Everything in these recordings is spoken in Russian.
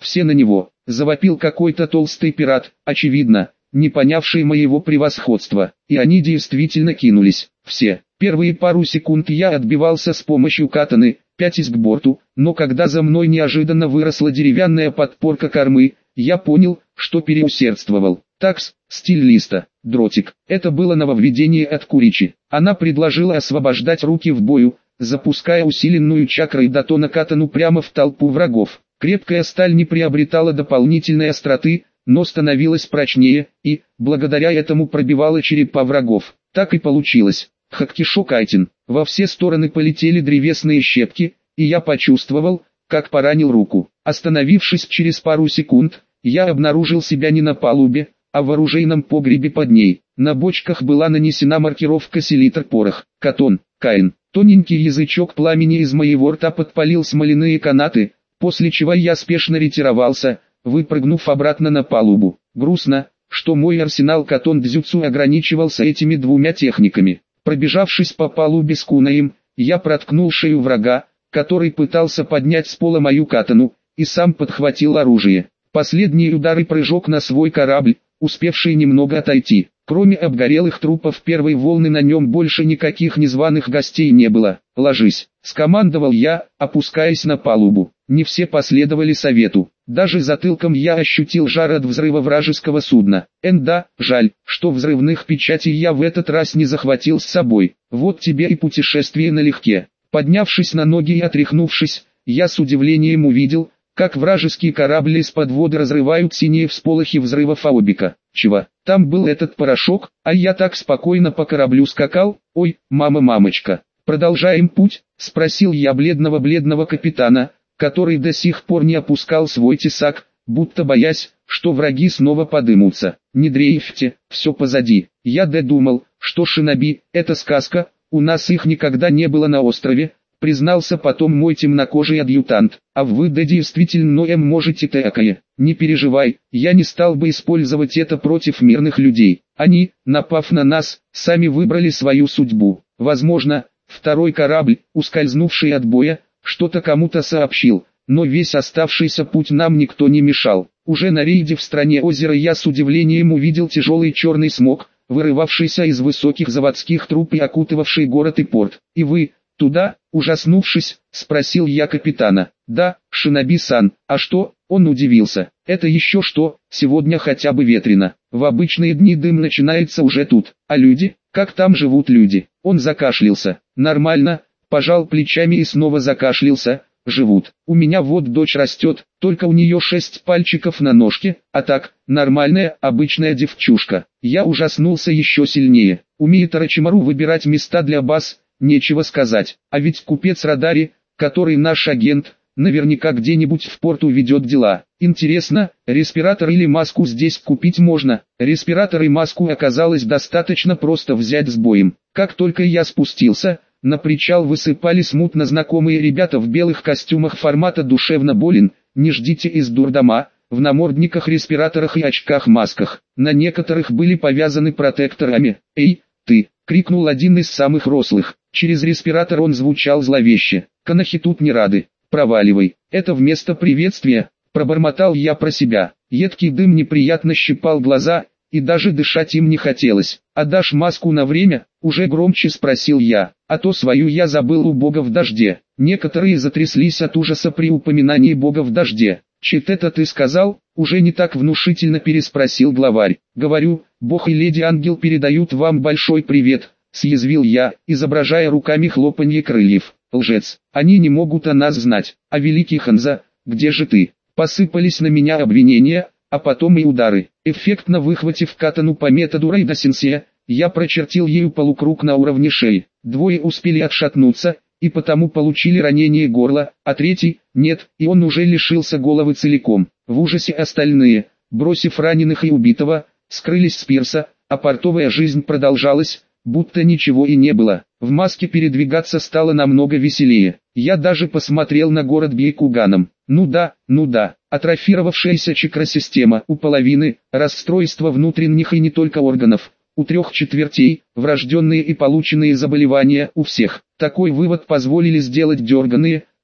все на него, завопил какой-то толстый пират, очевидно, не понявший моего превосходства, и они действительно кинулись, все. Первые пару секунд я отбивался с помощью катаны, пятясь к борту, но когда за мной неожиданно выросла деревянная подпорка кормы, я понял, что переусердствовал. Такс, стиль листа, дротик. Это было нововведение от Куричи. Она предложила освобождать руки в бою, запуская усиленную чакрой датона катану прямо в толпу врагов. Крепкая сталь не приобретала дополнительной остроты, но становилась прочнее, и, благодаря этому пробивала черепа врагов. Так и получилось. Хаккишо Кайтин. Во все стороны полетели древесные щепки, и я почувствовал, как поранил руку. Остановившись через пару секунд, я обнаружил себя не на палубе, а в оружейном погребе под ней. На бочках была нанесена маркировка «Селитр порох», «Катон», «Каин». Тоненький язычок пламени из моего рта подпалил смоляные канаты, после чего я спешно ретировался, выпрыгнув обратно на палубу. Грустно, что мой арсенал Катон Дзюцу ограничивался этими двумя техниками. Пробежавшись по палубе с кунаем, я проткнул шею врага, который пытался поднять с пола мою катану, и сам подхватил оружие. Последний удар и прыжок на свой корабль, успевший немного отойти. Кроме обгорелых трупов первой волны на нем больше никаких незваных гостей не было. «Ложись», — скомандовал я, опускаясь на палубу. Не все последовали совету. Даже затылком я ощутил жар от взрыва вражеского судна. Да, жаль, что взрывных печатей я в этот раз не захватил с собой. Вот тебе и путешествие налегке. Поднявшись на ноги и отряхнувшись, я с удивлением увидел, как вражеские корабли из-под воды разрывают синие всполохи взрыва Фаобика. Чего? Там был этот порошок, а я так спокойно по кораблю скакал. Ой, мама-мамочка. «Продолжаем путь?» — спросил я бледного капитана, который до сих пор не опускал свой тесак, будто боясь, что враги снова подымутся. «Не дрейфьте, все позади». Я думал, что шиноби — это сказка, у нас их никогда не было на острове, признался потом мой темнокожий адъютант. А вы действительно можете такое. Не переживай, я не стал бы использовать это против мирных людей. Они, напав на нас, сами выбрали свою судьбу. Возможно, второй корабль, ускользнувший от боя, что-то кому-то сообщил, но весь оставшийся путь нам никто не мешал. Уже на рейде в стране озера я с удивлением увидел тяжелый черный смог, вырывавшийся из высоких заводских труб и окутывавший город и порт. «И вы туда?» — ужаснувшись, спросил я капитана. «Да, шиноби-сан, а что?» — он удивился. «Это еще что, сегодня хотя бы ветрено. В обычные дни дым начинается уже тут. А люди? Как там живут люди?» Он закашлялся. «Нормально», пожал плечами и снова закашлялся. «Живут. У меня вот дочь растет, только у нее 6 пальчиков на ножке, а так, нормальная, обычная девчушка». Я ужаснулся еще сильнее. Умеет Орочимару выбирать места для баз, нечего сказать. А ведь купец Радари, который наш агент, наверняка где-нибудь в порту ведет дела. Интересно, респиратор или маску здесь купить можно? Респиратор и маску оказалось достаточно просто взять с боем. Как только я спустился, на причал высыпали смутно знакомые ребята в белых костюмах формата «Душевно болен», не ждите из дурдома, в намордниках, респираторах и очках-масках. На некоторых были повязаны протекторами. «Эй, ты!» — крикнул один из самых рослых. Через респиратор он звучал зловеще. «Канахи тут не рады. Проваливай». «Это вместо приветствия», — пробормотал я про себя. Едкий дым неприятно щипал глаза, и даже дышать им не хотелось. «Отдашь маску на время?» — уже громче спросил я. «А то свою я забыл у бога в дожде». Некоторые затряслись от ужаса при упоминании бога в дожде. «Чит это ты сказал?» — уже не так внушительно переспросил главарь. «Говорю, бог и леди-ангел передают вам большой привет», — съязвил я, изображая руками хлопанье крыльев. «Лжец, они не могут о нас знать. А великий Ханза, где же ты?» Посыпались на меня обвинения, а потом и удары. Эффектно выхватив катану по методу Райда-сенсея, я прочертил ею полукруг на уровне шеи. Двое успели отшатнуться, и потому получили ранение горла, а третий – нет, и он уже лишился головы целиком. В ужасе остальные, бросив раненых и убитого, скрылись с пирса, а портовая жизнь продолжалась, будто ничего и не было. В маске передвигаться стало намного веселее. Я даже посмотрел на город Бейкуганом. Ну да, атрофировавшаяся чакросистема у половины, расстройство внутренних и не только органов, у 3/4, врожденные и полученные заболевания у всех. Такой вывод позволили сделать дерганые,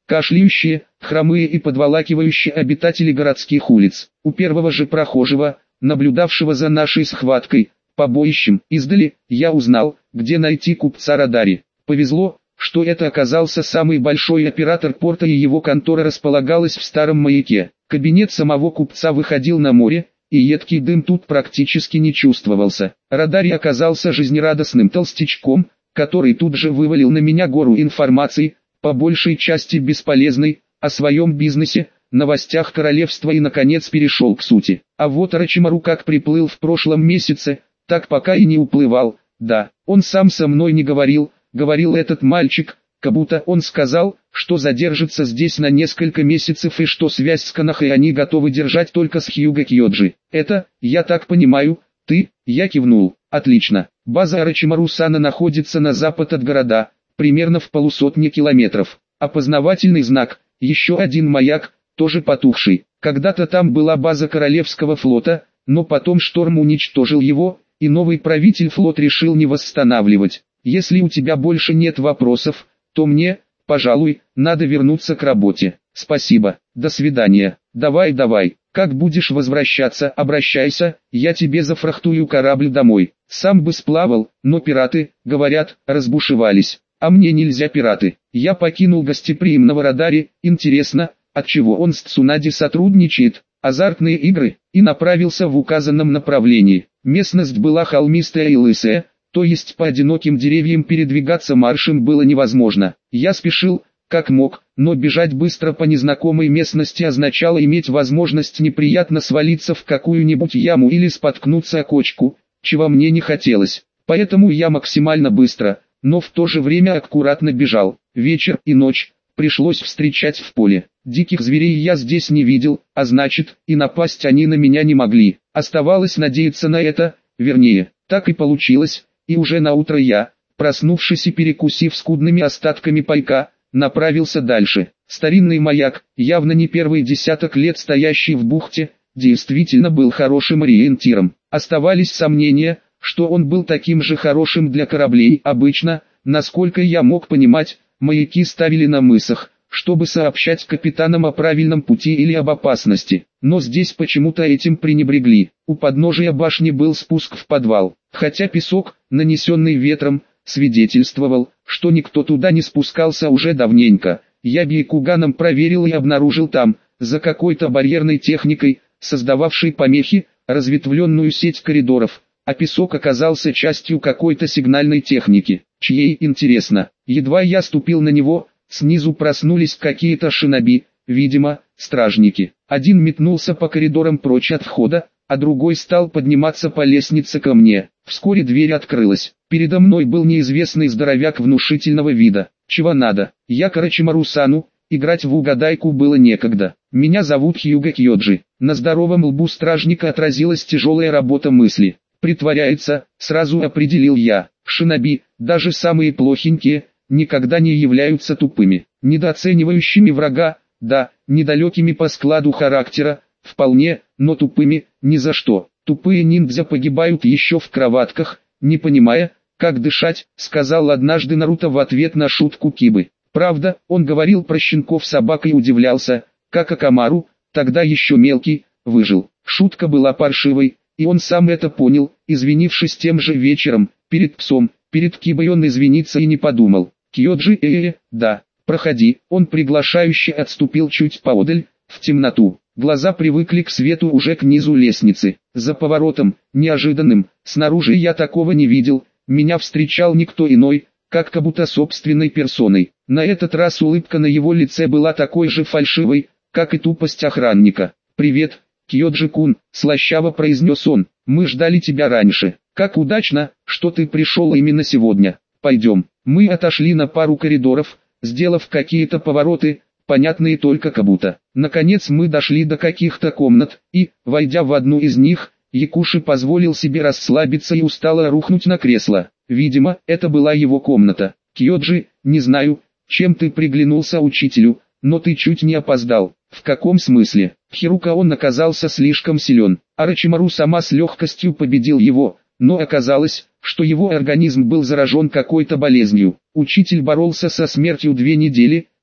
кашляющие, хромые и подволакивающие обитатели городских улиц. У первого же прохожего, наблюдавшего за нашей схваткой, побоищем, издали, я узнал, где найти купца Радари. Повезло, что это оказался самый большой оператор порта, и его контора располагалась в старом маяке. Кабинет самого купца выходил на море, и едкий дым тут практически не чувствовался. Радари оказался жизнерадостным толстячком, который тут же вывалил на меня гору информации, по большей части бесполезной, о своем бизнесе, новостях королевства, и наконец перешел к сути. А вот Орочимару как приплыл в прошлом месяце, так пока и не уплывал. Да, он сам со мной не говорил, говорил этот мальчик, как будто он сказал, что задержится здесь на несколько месяцев и что связь с Канахой они готовы держать только с Хьюго Кьоджи. Это, я так понимаю, ты? Я кивнул. Отлично. База Орочимару-сана находится на запад от города, примерно в 150 километров. Опознавательный знак, еще один маяк, тоже потухший. Когда-то там была база Королевского флота, но потом шторм уничтожил его, и новый правитель флот решил не восстанавливать. Если у тебя больше нет вопросов, то мне, пожалуй, надо вернуться к работе. Спасибо, до свидания. Давай, как будешь возвращаться, обращайся, я тебе зафрахтую корабль домой. Сам бы сплавал, но пираты, говорят, разбушевались. А мне нельзя пираты. Я покинул гостеприимного Радари, интересно, отчего он с Цунади сотрудничает, азартные игры, и направился в указанном направлении. Местность была холмистая и лысая, то есть по одиноким деревьям передвигаться маршем было невозможно. Я спешил, как мог, но бежать быстро по незнакомой местности означало иметь возможность неприятно свалиться в какую-нибудь яму или споткнуться о кочку, чего мне не хотелось. Поэтому я максимально быстро, но в то же время аккуратно бежал. Вечер и ночь пришлось встречать в поле. Диких зверей я здесь не видел, а значит, и напасть они на меня не могли. Оставалось надеяться на это, вернее, так и получилось. И уже на утро я, проснувшись и перекусив скудными остатками пайка, направился дальше. Старинный маяк, явно не первый десяток лет стоящий в бухте, действительно был хорошим ориентиром. Оставались сомнения, что он был таким же хорошим для кораблей. Обычно, насколько я мог понимать, маяки ставили на мысах, чтобы сообщать капитанам о правильном пути или об опасности. Но здесь почему-то этим пренебрегли. У подножия башни был спуск в подвал, хотя песок, нанесенный ветром, свидетельствовал, что никто туда не спускался уже давненько. Я бейкуганом проверил и обнаружил там, за какой-то барьерной техникой, создававшей помехи, разветвленную сеть коридоров, а песок оказался частью какой-то сигнальной техники, чьей, интересно. Едва я ступил на него, снизу проснулись какие-то шиноби, видимо, стражники. Один метнулся по коридорам прочь от входа, а другой стал подниматься по лестнице ко мне. Вскоре дверь открылась. Передо мной был неизвестный здоровяк внушительного вида. Чего надо? Я к Орочимару-сану, играть в угадайку было некогда. Меня зовут Хьюго Кьоджи. На здоровом лбу стражника отразилась тяжелая работа мысли. Притворяется, сразу определил я. Шиноби, даже самые плохенькие, никогда не являются тупыми, недооценивающими врага, да, недалекими по складу характера, вполне, но тупыми, ни за что. Тупые ниндзя погибают еще в кроватках, не понимая, как дышать, сказал однажды Наруто в ответ на шутку Кибы. Правда, он говорил про щенков собак и удивлялся, как Акамару, тогда еще мелкий, выжил. Шутка была паршивой, и он сам это понял, извинившись тем же вечером, перед псом, перед Кибой он извиниться и не подумал. Кьоджи, да, проходи, он приглашающе отступил чуть поодаль, в темноту. Глаза привыкли к свету уже к низу лестницы. За поворотом, неожиданным, снаружи я такого не видел, меня встречал никто иной, как будто собственной персоной. На этот раз улыбка на его лице была такой же фальшивой, как и тупость охранника. «Привет, Кьоджи-кун», — слащаво произнес он, — «мы ждали тебя раньше. Как удачно, что ты пришел именно сегодня. Пойдем». Мы отошли на пару коридоров, сделав какие-то повороты, понятные только как будто. Наконец мы дошли до каких-то комнат, и, войдя в одну из них, Якуши позволил себе расслабиться и устало рухнуть на кресло. Видимо, это была его комната. «Кьоджи, не знаю, чем ты приглянулся учителю, но ты чуть не опоздал». «В каком смысле?» Хирука он оказался слишком силен. Орочимару сама с легкостью победил его, но оказалось, что его организм был заражен какой-то болезнью. Учитель боролся со смертью 2 недели,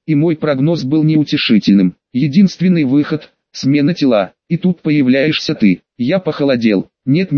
и мой прогноз был неутешительным. Единственный выход – смена тела, и тут появляешься ты. Я похолодел. Нет,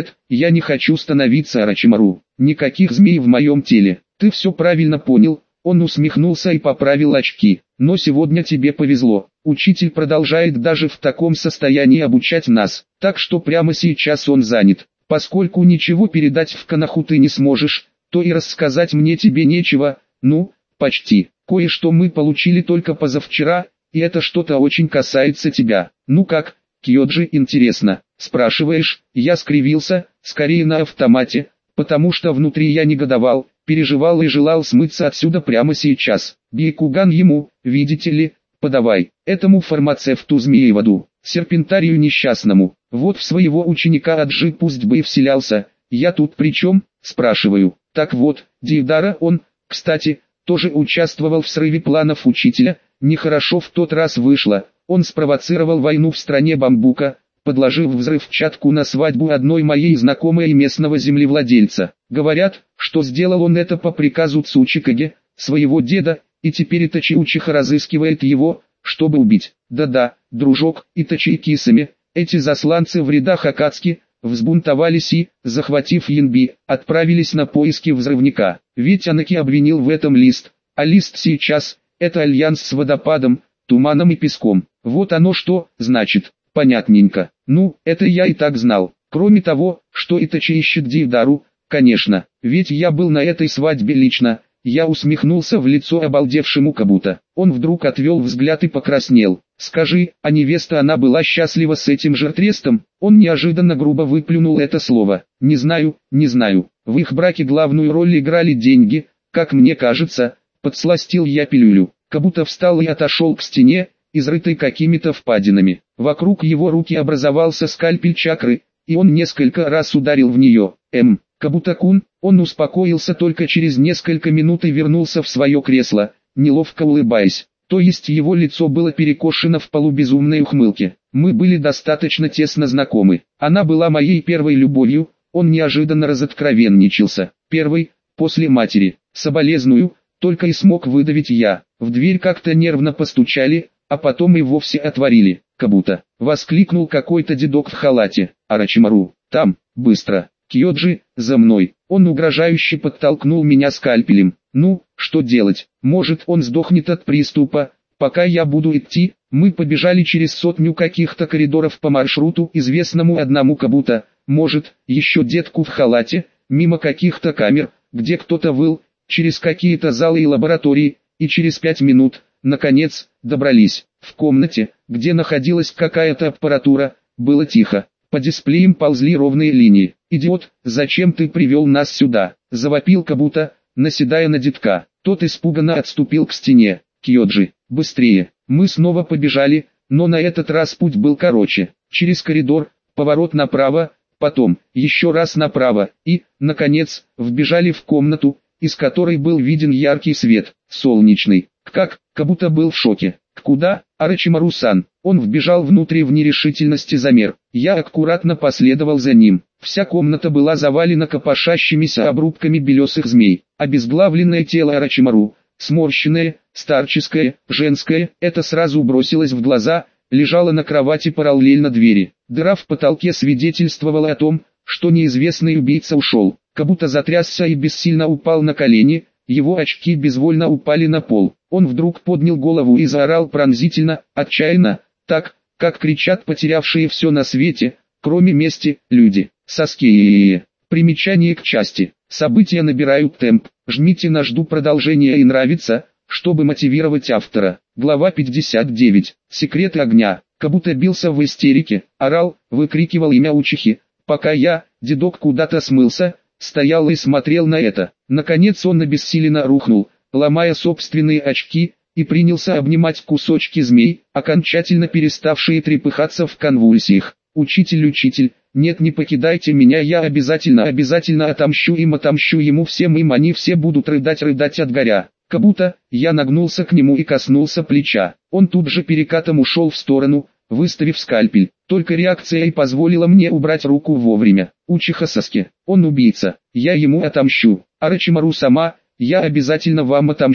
я не хочу становиться Орочимару. Никаких змей в моем теле. Ты все правильно понял. Он усмехнулся и поправил очки. Но сегодня тебе повезло. Учитель продолжает даже в таком состоянии обучать нас. Так что прямо сейчас он занят. Поскольку ничего передать в Канаху ты не сможешь, то и рассказать мне тебе нечего. Ну, почти. Кое-что мы получили только позавчера, и это что-то очень касается тебя. Ну как, Кьоджи, интересно? Спрашиваешь? Я скривился, скорее на автомате, потому что внутри я негодовал, переживал и желал смыться отсюда прямо сейчас. Бейкуган ему, видите ли, подавай, этому фармацевту Змееводу, серпентарию несчастному, вот в своего ученика Аджи пусть бы и вселялся, я тут при чем, спрашиваю. Так вот, Дейдара он, кстати, тоже участвовал в срыве планов учителя, нехорошо в тот раз вышло, он спровоцировал войну в стране бамбука, подложив взрывчатку на свадьбу одной моей знакомой и местного землевладельца. Говорят, что сделал он это по приказу Цучикаге, своего деда, и теперь Итачи Учиха разыскивает его, чтобы убить. Да-да, дружок, Итачи и Кисами, эти засланцы в рядах Акацки, взбунтовались и, захватив Янби, отправились на поиски взрывника. Ведь Анаки обвинил в этом Лист, а Лист сейчас – это альянс с водопадом, туманом и песком. Вот оно что, значит, понятненько. Ну, это я и так знал. Кроме того, что Итачи ищет Дейдару, конечно, ведь я был на этой свадьбе лично. Я усмехнулся в лицо обалдевшему Кабуто. Он вдруг отвел взгляд и покраснел. «Скажи, а невеста она была счастлива с этим жертвестом?» Он неожиданно грубо выплюнул это слово. «Не знаю. В их браке главную роль играли деньги, как мне кажется», подсластил я пилюлю. Кабуто встал и отошел к стене, изрытой какими-то впадинами. Вокруг его руки образовался скальпель чакры, и он несколько раз ударил в нее. Кабуто-кун, он успокоился только через несколько минут и вернулся в свое кресло, неловко улыбаясь. То есть его лицо было перекошено в полубезумной ухмылке. Мы были достаточно тесно знакомы. Она была моей первой любовью, он неожиданно разоткровенничался. Первой, после матери. Соболезную, только и смог выдавить я. В дверь как-то нервно постучали, а потом и вовсе отворили. Кабуто, воскликнул какой-то дедок в халате. Орочимару, там, быстро. Кьоджи, за мной. Он угрожающе подтолкнул меня скальпелем. Ну, что делать? Может он сдохнет от приступа, пока я буду идти? Мы побежали через 100 каких-то коридоров по маршруту, известному одному Кабуто, может, еще детку в халате, мимо каких-то камер, где кто-то выл, через какие-то залы и лаборатории, и через 5 минут, наконец, добрались. В комнате, где находилась какая-то аппаратура, было тихо. По дисплеям ползли ровные линии. «Идиот, зачем ты привел нас сюда?» – завопил Кабуто, наседая на детка. Тот испуганно отступил к стене. «Кьоджи, быстрее!» Мы снова побежали, но на этот раз путь был короче. Через коридор, поворот направо, потом, еще раз направо, и, наконец, вбежали в комнату, из которой был виден яркий свет, солнечный. Кабуто был в шоке. «Куда, Орочимару-сан?» Он вбежал внутрь и в нерешительности замер. Я аккуратно последовал за ним. Вся комната была завалена копошащимися обрубками белесых змей. Обезглавленное тело Орочимару, сморщенное, старческое, женское, это сразу бросилось в глаза, лежало на кровати параллельно двери. Дыра в потолке свидетельствовала о том, что неизвестный убийца ушел. Кабуто затрясся и бессильно упал на колени, его очки безвольно упали на пол. Он вдруг поднял голову и заорал пронзительно, отчаянно, так, как кричат потерявшие все на свете, кроме мести, люди. Саскеее. Примечание к части. События набирают темп. Жмите на «Жду продолжения» и «Нравится», чтобы мотивировать автора. Глава 59. Секреты огня. Кабуто бился в истерике, орал, выкрикивал имя Учихи, пока я, дедок, куда-то смылся, стоял и смотрел на это. Наконец он обессиленно рухнул, ломая собственные очки, и принялся обнимать кусочки змей, окончательно переставшие трепыхаться в конвульсиях. «Учитель, нет, не покидайте меня, я обязательно отомщу ему всем, им они все будут рыдать от горя». Кабуто, я нагнулся к нему и коснулся плеча. Он тут же перекатом ушел в сторону, выставив скальпель. Только реакция и позволила мне убрать руку вовремя. Учиха Саске, он убийца, я ему отомщу. Орочимару сама, я обязательно вам отомщу.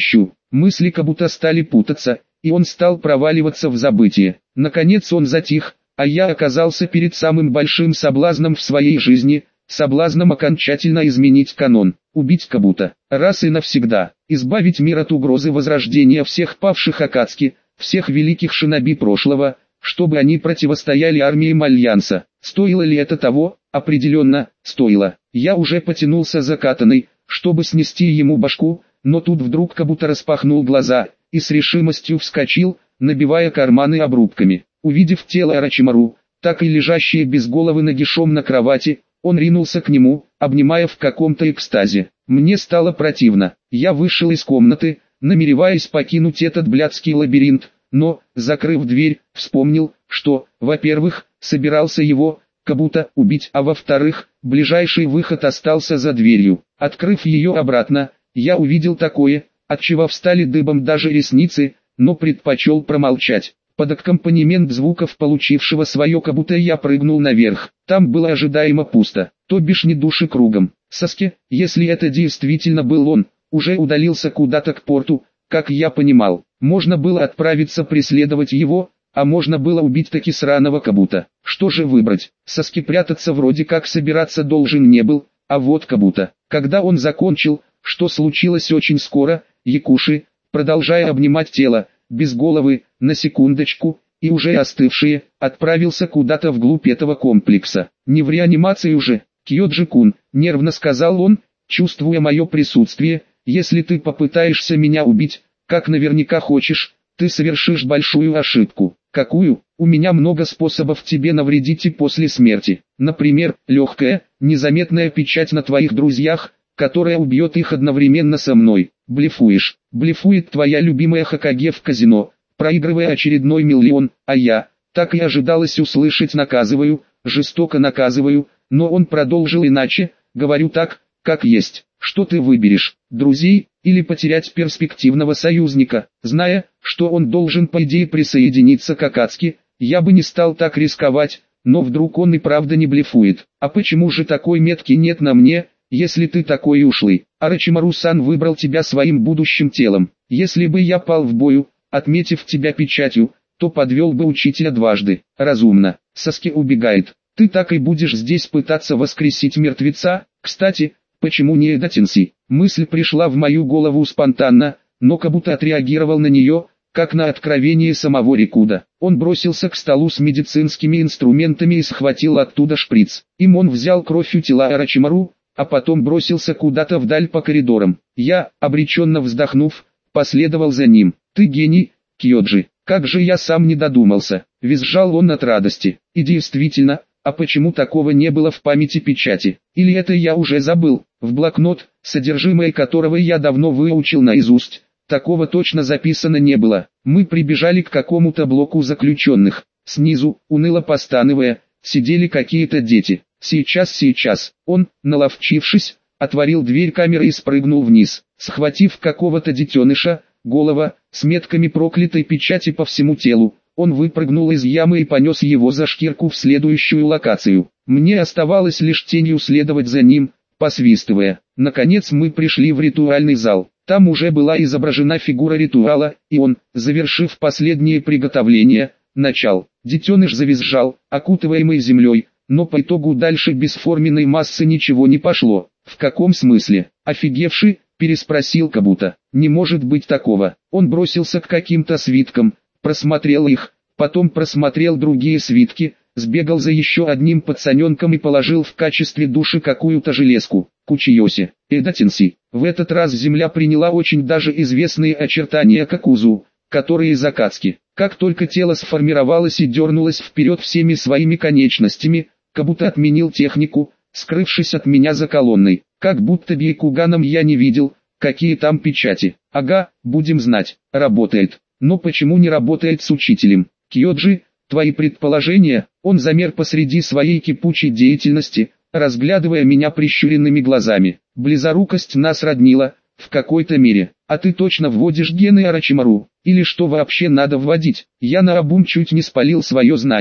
мысли как будто стали путаться, и он стал проваливаться в забытие. Наконец он затих, а я оказался перед самым большим соблазном в своей жизни, соблазном окончательно изменить канон, убить Кабута, раз и навсегда, избавить мир от угрозы возрождения всех павших Акацки, всех великих шиноби прошлого, чтобы они противостояли армиям Альянса. Стоило ли это того? Определенно, стоило. Я уже потянулся за катаной, чтобы снести ему башку, но тут вдруг Кабута распахнул глаза и с решимостью вскочил, набивая карманы обрубками. Увидев тело Орочимару, так и лежащее без головы нагишом на кровати, он ринулся к нему, обнимая в каком-то экстазе. Мне стало противно. Я вышел из комнаты, намереваясь покинуть этот блядский лабиринт, но, закрыв дверь, вспомнил, что, во-первых, собирался его, Кабута, убить, а во-вторых, ближайший выход остался за дверью. Открыв ее обратно, я увидел такое, отчего встали дыбом даже ресницы, но предпочел промолчать. Под аккомпанемент звуков получившего свое Кабута я прыгнул наверх. Там было ожидаемо пусто, то бишь ни души кругом. Саске, если это действительно был он, уже удалился куда-то к порту, как я понимал. Можно было отправиться преследовать его, а можно было убить таки сраного Кабута. Что же выбрать? Саске прятаться вроде как собираться должен не был, а вот Кабута. Когда он закончил, что случилось очень скоро, Якуши, продолжая обнимать тело, без головы, на секундочку, и уже остывшие, отправился куда-то вглубь этого комплекса. «Не в реанимации уже, Кьёджи-кун», нервно сказал он, чувствуя мое присутствие, «если ты попытаешься меня убить, как наверняка хочешь, ты совершишь большую ошибку». «Какую? У меня много способов тебе навредить и после смерти. Например, легкая, незаметная печать на твоих друзьях, которая убьет их одновременно со мной. Блефуешь. Блефует твоя любимая Хокаге в казино, проигрывая очередной миллион, а я, так и ожидалось услышать, наказываю, жестоко наказываю, но он продолжил иначе, говорю так, как есть. Что ты выберешь, друзей, или потерять перспективного союзника? Зная, что он должен по идее присоединиться к Акацки, я бы не стал так рисковать, но вдруг он и правда не блефует. А почему же такой метки нет на мне, если ты такой ушлый? Орочимару-сан выбрал тебя своим будущим телом. Если бы я пал в бою, отметив тебя печатью, то подвел бы учителя дважды. Разумно. Саске убегает. Ты так и будешь здесь пытаться воскресить мертвеца? Кстати, почему не Эдатинси? Мысль пришла в мою голову спонтанно, но Кабута отреагировал на нее, как на откровение самого Рикуда. Он бросился к столу с медицинскими инструментами и схватил оттуда шприц. Им он взял кровь у тела Орочимару, а потом бросился куда-то вдаль по коридорам. Я, обреченно вздохнув, последовал за ним. «Ты гений, Кьёджи, как же я сам не додумался!» Визжал он от радости. И действительно, а почему такого не было в памяти печати? Или это я уже забыл? В блокнот, содержимое которого я давно выучил наизусть, такого точно записано не было. Мы прибежали к какому-то блоку заключенных. Снизу, уныло постановая, сидели какие-то дети. Сейчас. Он, наловчившись, отворил дверь камеры и спрыгнул вниз. Схватив какого-то детеныша, голова, с метками проклятой печати по всему телу, он выпрыгнул из ямы и понес его за шкирку в следующую локацию. Мне оставалось лишь тенью следовать за ним, посвистывая. Наконец мы пришли в ритуальный зал. Там уже была изображена фигура ритуала, и он, завершив последние приготовления, начал. Детеныш завизжал, окутываемый землей, но по итогу дальше бесформенной массы ничего не пошло. «В каком смысле? Офигевший?» – переспросил Кабута. «Не может быть такого». Он бросился к каким-то свиткам, просмотрел их, потом просмотрел другие свитки, сбегал за еще одним пацаненком и положил в качестве души какую-то железку. Кучиоси, Эдатинси. В этот раз земля приняла очень даже известные очертания Какузу, которые из Акацки. Как только тело сформировалось и дернулось вперед всеми своими конечностями, Кабута отменил технику, скрывшись от меня за колонной. Как будто Бейкуганом я не видел, какие там печати. Ага, будем знать, работает. Но почему не работает с учителем? Кьёджи, твои предположения? Он замер посреди своей кипучей деятельности, разглядывая меня прищуренными глазами. Близорукость нас роднила, в какой-то мере. А ты точно вводишь гены Орочимару? Или что вообще надо вводить? Я наобум чуть не спалил свое знание.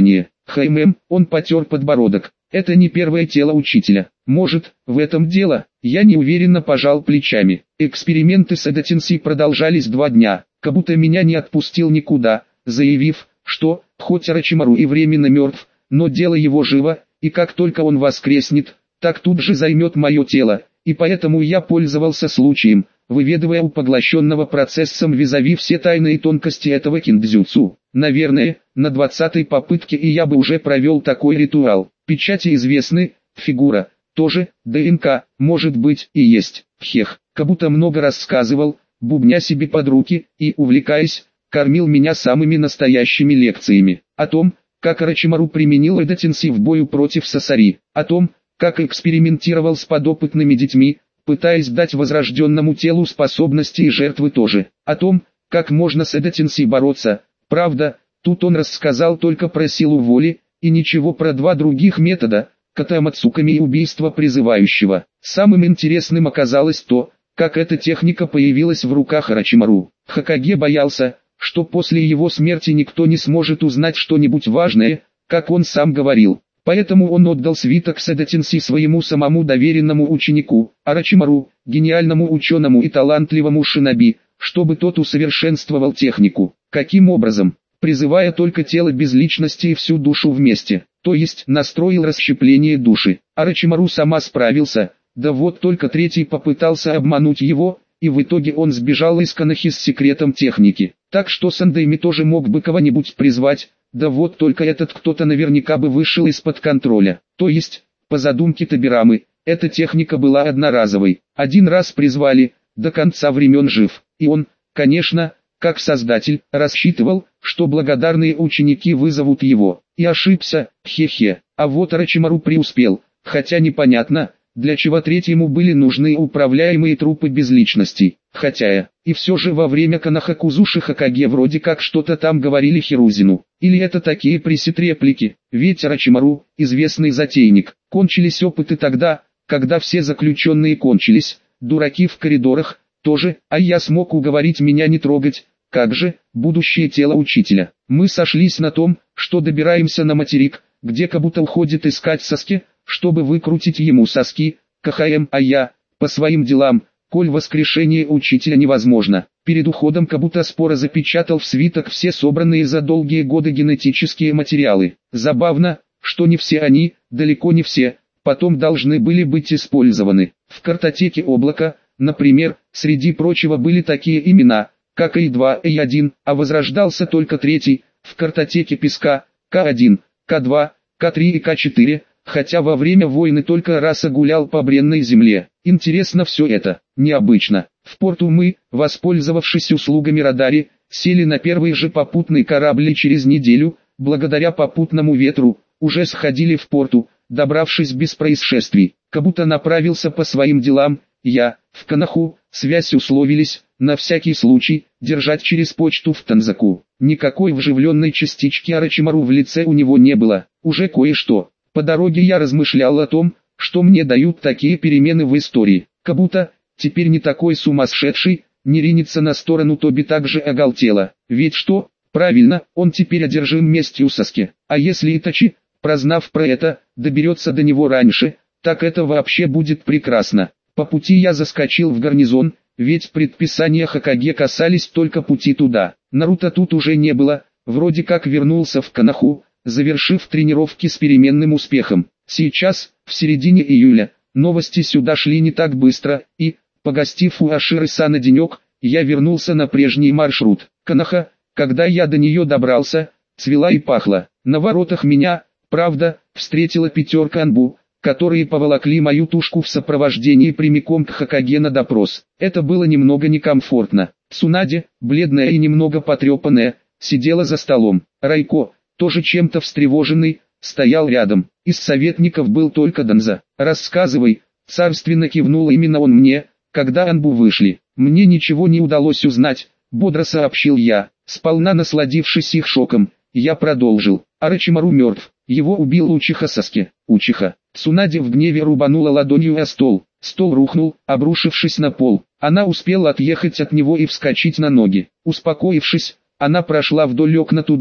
Он потер подбородок. Это не первое тело учителя. Может, в этом дело? Я неуверенно пожал плечами. Эксперименты с Эдотинси продолжались 2 дня. Кабуто меня не отпустил никуда, заявив, что, хоть Орочимару и временно мертв, но дело его живо, и как только он воскреснет, так тут же займет мое тело, и поэтому я пользовался случаем, выведывая у поглощенного процессом визави все тайные тонкости этого киндзюцу. Наверное, на 20-й попытке и я бы уже провел такой ритуал. Печати известны, фигура, тоже, ДНК, может быть и есть. Хех, Кабуто много рассказывал, бубня себе под руки и, увлекаясь, кормил меня самыми настоящими лекциями. О том, как Орочимару применил Эдотинси в бою против Сасари, о том, как экспериментировал с подопытными детьми, пытаясь дать возрожденному телу способности и жертвы тоже, о том, как можно с Эдотинси бороться. Правда, тут он рассказал только про силу воли, и ничего про 2 других метода, катамацуками и убийство призывающего. Самым интересным оказалось то, как эта техника появилась в руках Орочимару. Хокаге боялся, что после его смерти никто не сможет узнать что-нибудь важное, как он сам говорил. Поэтому он отдал свиток с Эдотинси своему самому доверенному ученику, Орочимару, гениальному ученому и талантливому шиноби, чтобы тот усовершенствовал технику. Каким образом? Призывая только тело без личности и всю душу вместе, то есть настроил расщепление души. Орочимару сама справился, да вот только 3-й попытался обмануть его, и в итоге он сбежал из Канахи с секретом техники. Так что Сандайми тоже мог бы кого-нибудь призвать, да вот только этот кто-то наверняка бы вышел из-под контроля. То есть, по задумке Табирамы, эта техника была одноразовой. 1 раз призвали, до конца времен жив. И он, конечно, как создатель, рассчитывал, что благодарные ученики вызовут его. И ошибся, хе-хе. А вот Орочимару преуспел, хотя непонятно, для чего 3-му были нужны управляемые трупы без личностей. Хотя, и все же во время Канахакузуши Хокаге вроде как что-то там говорили Хирузину. Или это такие пресет-реплики, ведь Орочимару, известный затейник, кончились опыты тогда, когда все заключенные кончились, дураки в коридорах, тоже, а я смог уговорить меня не трогать, как же, будущее тело учителя. Мы сошлись на том, что добираемся на материк, где Кабуто уходит искать соски, чтобы выкрутить ему соски, а я, по своим делам, коль воскрешение учителя невозможно. Перед уходом Кабуто споро запечатал в свиток все собранные за долгие годы генетические материалы. Забавно, что не все они, далеко не все, потом должны были быть использованы. В картотеке облака, например, среди прочего были такие имена, как И2, И1, а возрождался только 3-й, в картотеке песка, К1, К2, К3 и К4, хотя во время войны только раз гулял по бренной земле. Интересно все это, необычно. В порту мы, воспользовавшись услугами Радари, сели на первый же попутный корабль и через неделю, благодаря попутному ветру, уже сходили в порту, добравшись без происшествий. Кабуто направился по своим делам, я, в Канаху, связь условились, на всякий случай, держать через почту в Танзаку. Никакой вживленной частички Орочимару в лице у него не было, уже кое-что. По дороге я размышлял о том, что мне дают такие перемены в истории. Кабуто, теперь не такой сумасшедший, не ринется на сторону Тоби так же оголтело. Ведь что, правильно, он теперь одержим местью Саске. А если Итачи, прознав про это, доберется до него раньше, так это вообще будет прекрасно. По пути я заскочил в гарнизон, ведь предписания Хокаге касались только пути туда. Наруто тут уже не было, вроде как вернулся в Канаху, завершив тренировки с переменным успехом. Сейчас, в середине июля, новости сюда шли не так быстро, и, погостив у Аширы-сана денек, я вернулся на прежний маршрут. Канаха, когда я до нее добрался, цвела и пахла. На воротах меня, правда, встретила 5 анбу, которые поволокли мою тушку в сопровождении прямиком к Хокаге на допрос. Это было немного некомфортно. Цунаде, бледная и немного потрепанная, сидела за столом. Райко, тоже чем-то встревоженный, стоял рядом. Из советников был только Данза. «Рассказывай», — царственно кивнул именно он мне, когда анбу вышли. «Мне ничего не удалось узнать», — бодро сообщил я. Сполна насладившись их шоком, я продолжил. Орочимару мертв. Его убил Учиха Саске. Учиха. Цунаде в гневе рубанула ладонью о стол. Стол рухнул, обрушившись на пол. Она успела отъехать от него и вскочить на ноги. Успокоившись, она прошла вдоль окна туда,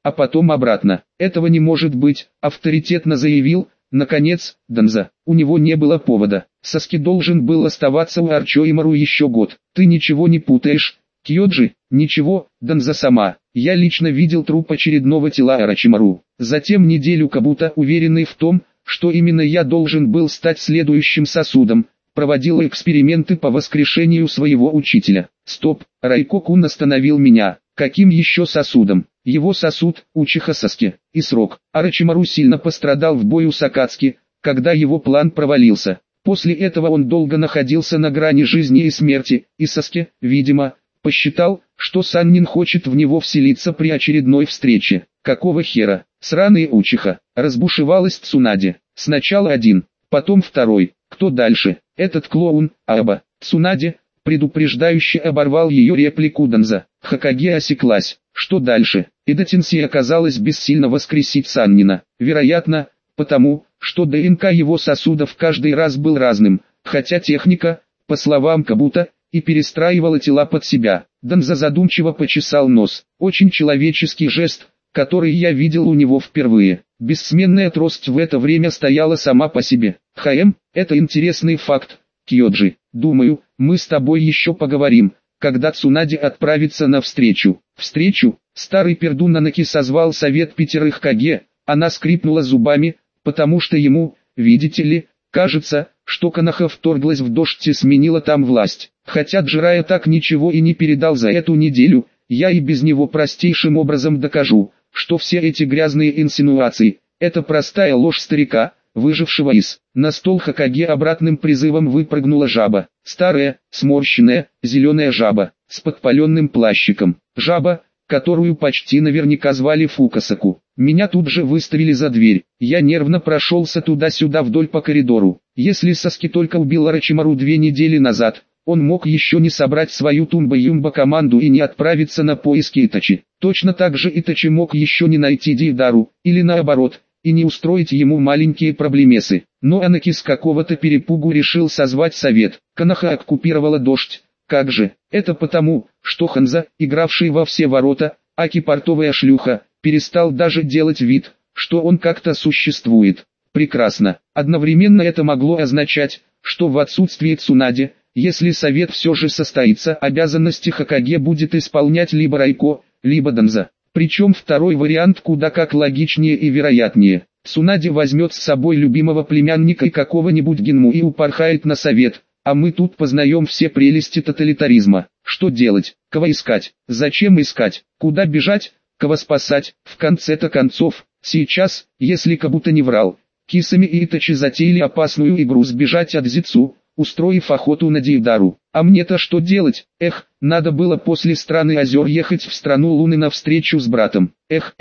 а потом обратно. Этого не может быть, авторитетно заявил, наконец, Данза. У него не было повода. Саски должен был оставаться у Орочимару еще год. Ты ничего не путаешь, Кьёджи? Ничего, Данза сама. Я лично видел труп очередного тела Орочимару. Затем неделю Кабута, уверенный в том, что именно я должен был стать следующим сосудом, проводил эксперименты по воскрешению своего учителя. Стоп, Райко-кун остановил меня. Каким еще сосудом? Его сосуд, Учиха Саски, и срок. Орочимару сильно пострадал в бою с Акацки, когда его план провалился. После этого он долго находился на грани жизни и смерти, и Саски, видимо, посчитал, что Саннин хочет в него вселиться при очередной встрече. Какого хера? Сраные Учиха. Разбушевалась Цунаде. Сначала один, потом второй. Кто дальше? Этот клоун, Аба. Цунаде, предупреждающе оборвал ее реплику Данза. Хокаге осеклась. Что дальше? Эда Тенси оказалась бессильно воскресить Саннина. Вероятно, потому, что ДНК его сосудов каждый раз был разным, хотя техника, по словам Кабута, и перестраивала тела под себя. Данза задумчиво почесал нос. Очень человеческий жест, который я видел у него впервые. Бессменная трость в это время стояла сама по себе. Это интересный факт, Кьёджи. Думаю, мы с тобой еще поговорим, когда Цунаде отправится навстречу. Встречу? Старый пердун Нанаки созвал совет 5 Каге. Она скрипнула зубами, потому что ему, видите ли, кажется, что Коноха вторглась в дождь и сменила там власть. Хотя Джирая так ничего и не передал за эту неделю, я и без него простейшим образом докажу, что все эти грязные инсинуации – это простая ложь старика, выжившего из. На стол Хокаге обратным призывом выпрыгнула жаба. Старая, сморщенная, зеленая жаба, с подпаленным плащиком. Жаба, которую почти наверняка звали Фукасаку. Меня тут же выставили за дверь. Я нервно прошелся туда-сюда вдоль по коридору. Если Саски только убил Орочимару 2 недели назад, он мог еще не собрать свою Тумба-Юмба команду и не отправиться на поиски Итачи. Точно так же Итачи мог еще не найти Дейдару, или наоборот, и не устроить ему маленькие проблемесы. Но Анаки с какого-то перепугу решил созвать совет. Коноха оккупировала дождь. Как же? Это потому, что Ханза, игравший во все ворота, аки портовая шлюха, перестал даже делать вид, что он как-то существует. Прекрасно. Одновременно это могло означать, что в отсутствие Цунаде, если совет все же состоится, обязанности Хокаге будет исполнять либо Райко, либо Данза. Причем второй вариант куда как логичнее и вероятнее. Цунаде возьмет с собой любимого племянника и какого-нибудь Генму и упорхает на совет, а мы тут познаем все прелести тоталитаризма. Что делать? Кого искать? Зачем искать? Куда бежать? Кого спасать? В конце-то концов, сейчас, если Кабута не врал, Кисами и Итачи затеяли опасную игру сбежать от Зицу, устроив охоту на Дейдару. А мне-то что делать? Надо было после страны озер ехать в страну Луны навстречу с братом.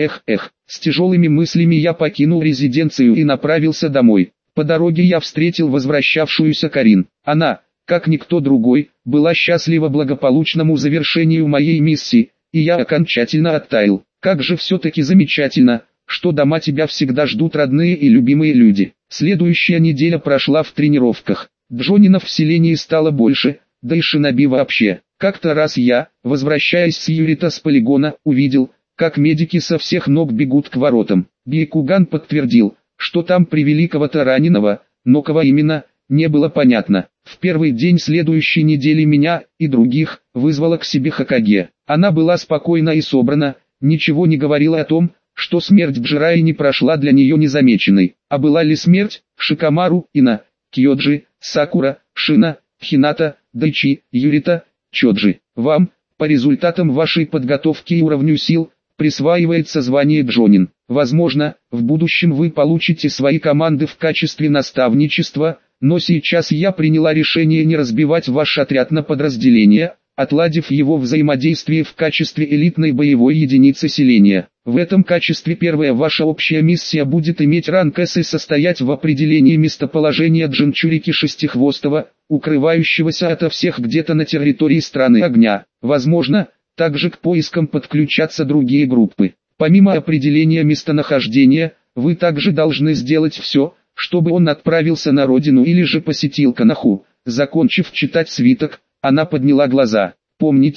С тяжелыми мыслями я покинул резиденцию и направился домой. По дороге я встретил возвращавшуюся Карин. Она, как никто другой, была счастлива благополучному завершению моей миссии, и я окончательно оттаял. Как же все-таки замечательно, что дома тебя всегда ждут родные и любимые люди. Следующая неделя прошла в тренировках. Джонинов в селении стало больше, да и шиноби вообще. Как-то раз я, возвращаясь с Юрита с полигона, увидел, как медики со всех ног бегут к воротам. Бейкуган подтвердил, что там привели кого-то раненого, но кого именно, не было понятно. В первый день следующей недели меня и других вызвала к себе Хокаге. Она была спокойна и собрана, ничего не говорила о том, что смерть Джираи не прошла для нее незамеченной. А была ли смерть Шикамару, Ина, Кьёджи, Сакура, Шина, Хината, Дайчи, Юрита, Чоджи? Вам, по результатам вашей подготовки и уровню сил, присваивается звание Джонин. Возможно, в будущем вы получите свои команды в качестве наставничества, но сейчас я приняла решение не разбивать ваш отряд на подразделения, отладив его взаимодействие в качестве элитной боевой единицы селения. В этом качестве первая ваша общая миссия будет иметь ранг С и состоять в определении местоположения Джинчурики Шестихвостого, укрывающегося ото всех где-то на территории страны огня. Возможно, также к поискам подключатся другие группы. Помимо определения местонахождения, вы также должны сделать все, чтобы он отправился на родину или же посетил Коноху. Закончив читать свиток, она подняла глаза. Помните,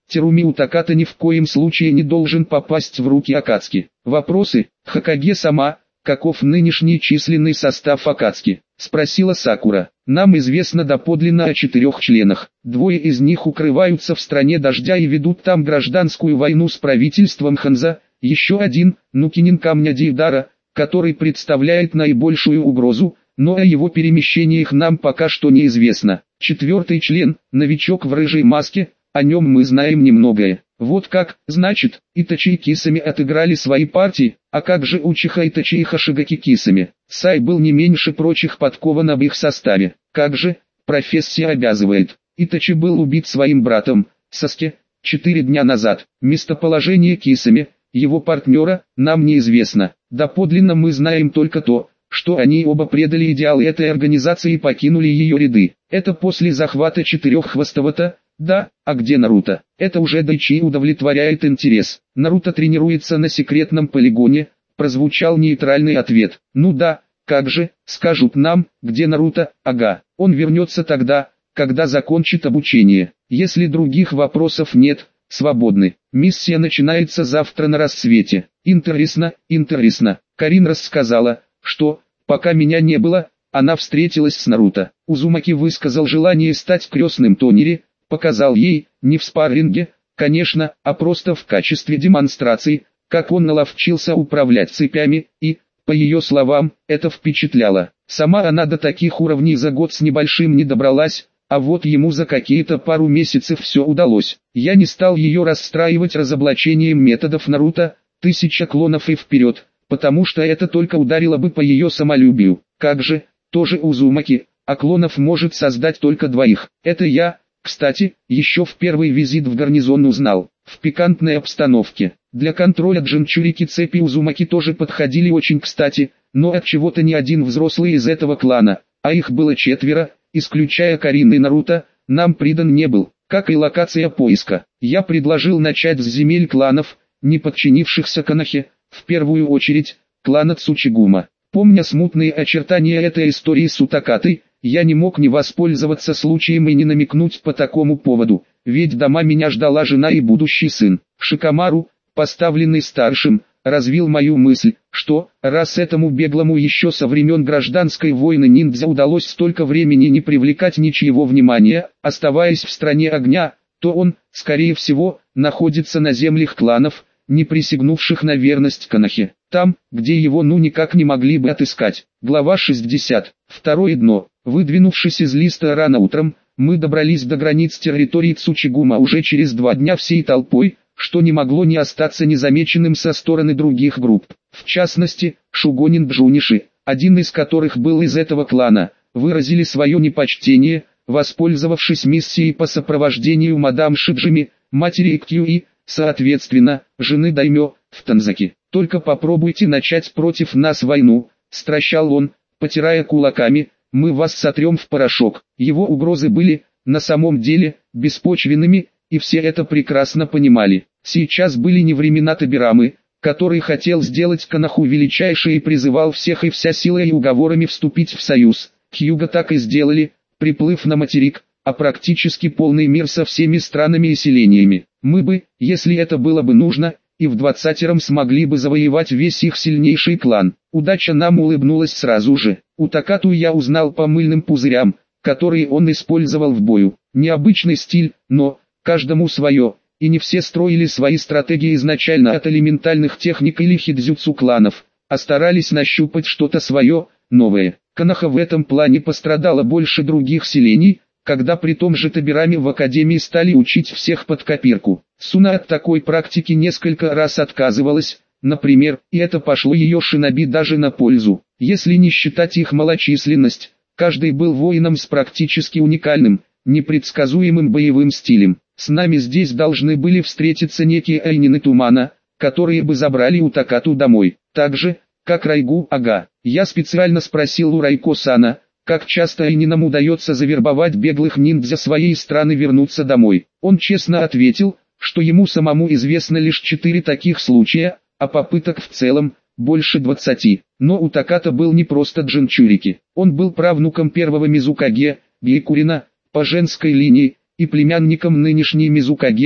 Теруми Утаката ни в коем случае не должен попасть в руки Акацуки. Вопросы? Хокаге сама, каков нынешний численный состав Акацуки? Спросила Сакура. Нам известно доподлинно о 4 членах. 2 из них укрываются в стране дождя и ведут там гражданскую войну с правительством Ханза. Еще один, Нукинин Камня Дейдара, который представляет наибольшую угрозу, но о его перемещениях нам пока что неизвестно. 4 член, новичок в рыжей маске, о нем мы знаем немногое. Вот как, значит, Итачи и Кисами отыграли свои партии, а как же Учиха Итачи и Хашигаки Кисами? Сай был не меньше прочих подкован об их составе. Как же, профессия обязывает. Итачи был убит своим братом, Саске, 4 дня назад. Местоположение Кисами, его партнера, нам неизвестно. Доподлинно мы знаем только то, что они оба предали идеалы этой организации и покинули ее ряды. Это после захвата Четыреххвостого-то? Да, а где Наруто? Это уже Дайчи удовлетворяет интерес. Наруто тренируется на секретном полигоне, прозвучал нейтральный ответ. Ну да, как же, скажут нам, где Наруто? Ага, он вернется тогда, когда закончит обучение. Если других вопросов нет, свободны. Миссия начинается завтра на рассвете. Интересно, интересно. Карин рассказала, что, пока меня не было, она встретилась с Наруто. Узумаки высказал желание стать крестным Тонери, показал ей, не в спарринге, конечно, а просто в качестве демонстрации, как он наловчился управлять цепями, и, по ее словам, это впечатляло. Сама она до таких уровней за год с небольшим не добралась, а вот ему за какие-то пару месяцев все удалось. Я не стал ее расстраивать разоблачением методов Наруто, 1000 клонов и вперед, потому что это только ударило бы по ее самолюбию. Как же, тоже Узумаки, а клонов может создать только 2. Это я, кстати, еще в первый визит в гарнизон узнал. В пикантной обстановке. Для контроля Джинчурики цепи Узумаки тоже подходили очень кстати, но от чего-то ни один взрослый из этого клана, а их было 4, исключая Карин и Наруто, нам придан не был, как и локация поиска. Я предложил начать с земель кланов, не подчинившихся Конохе, в первую очередь, клана Цучигума. Помня смутные очертания этой истории с Утакатой, я не мог не воспользоваться случаем и не намекнуть по такому поводу, ведь дома меня ждала жена и будущий сын. Шикамару, поставленный старшим, развил мою мысль, что, раз этому беглому еще со времен гражданской войны ниндзя удалось столько времени не привлекать ничьего внимания, оставаясь в стране огня, то он, скорее всего, находится на землях кланов, не присягнувших на верность Конохе, там, где его никак не могли бы отыскать. Глава 60. Второе дно. Выдвинувшись из листа рано утром, мы добрались до границ территории Цучигума уже через 2 дня всей толпой, что не могло не остаться незамеченным со стороны других групп. В частности, Шугонин Джуниши, один из которых был из этого клана, выразили свое непочтение, воспользовавшись миссией по сопровождению мадам Шиджими, матери Иккью и, соответственно, жены Даймё, в Танзаке. «Только попробуйте начать против нас войну», — стращал он, потирая кулаками, — «мы вас сотрем в порошок». Его угрозы были, на самом деле, беспочвенными, и все это прекрасно понимали. Сейчас были не времена Табирамы, который хотел сделать Коноху величайшей и призывал всех и вся силой и уговорами вступить в союз. Хьюго так и сделали, приплыв на материк, а практически полный мир со всеми странами и селениями. Мы бы, если это было бы нужно, и в 20-ром смогли бы завоевать весь их сильнейший клан. Удача нам улыбнулась сразу же. Утакату я узнал по мыльным пузырям, которые он использовал в бою. Необычный стиль, но, каждому свое, и не все строили свои стратегии изначально от элементальных техник или хидзюцу кланов, а старались нащупать что-то свое, новое. Коноха в этом плане пострадала больше других селений, когда при том же Табираме в академии стали учить всех под копирку. Суна от такой практики несколько раз отказывалась, например, и это пошло ее шиноби даже на пользу. Если не считать их малочисленность, каждый был воином с практически уникальным, непредсказуемым боевым стилем. С нами здесь должны были встретиться некие Айнины Тумана, которые бы забрали Утакату домой. Так же, как Райгу Ага. Я специально спросил у Райко-сана, как часто Айнинам удается завербовать беглых ниндзя своей страны вернуться домой. Он честно ответил, что ему самому известно лишь 4 таких случая, а попыток в целом больше 20. Но Утаката был не просто Джинчурики. Он был правнуком первого Мизукаге, Бейкурина, по женской линии, и племянником нынешней Мизукаге,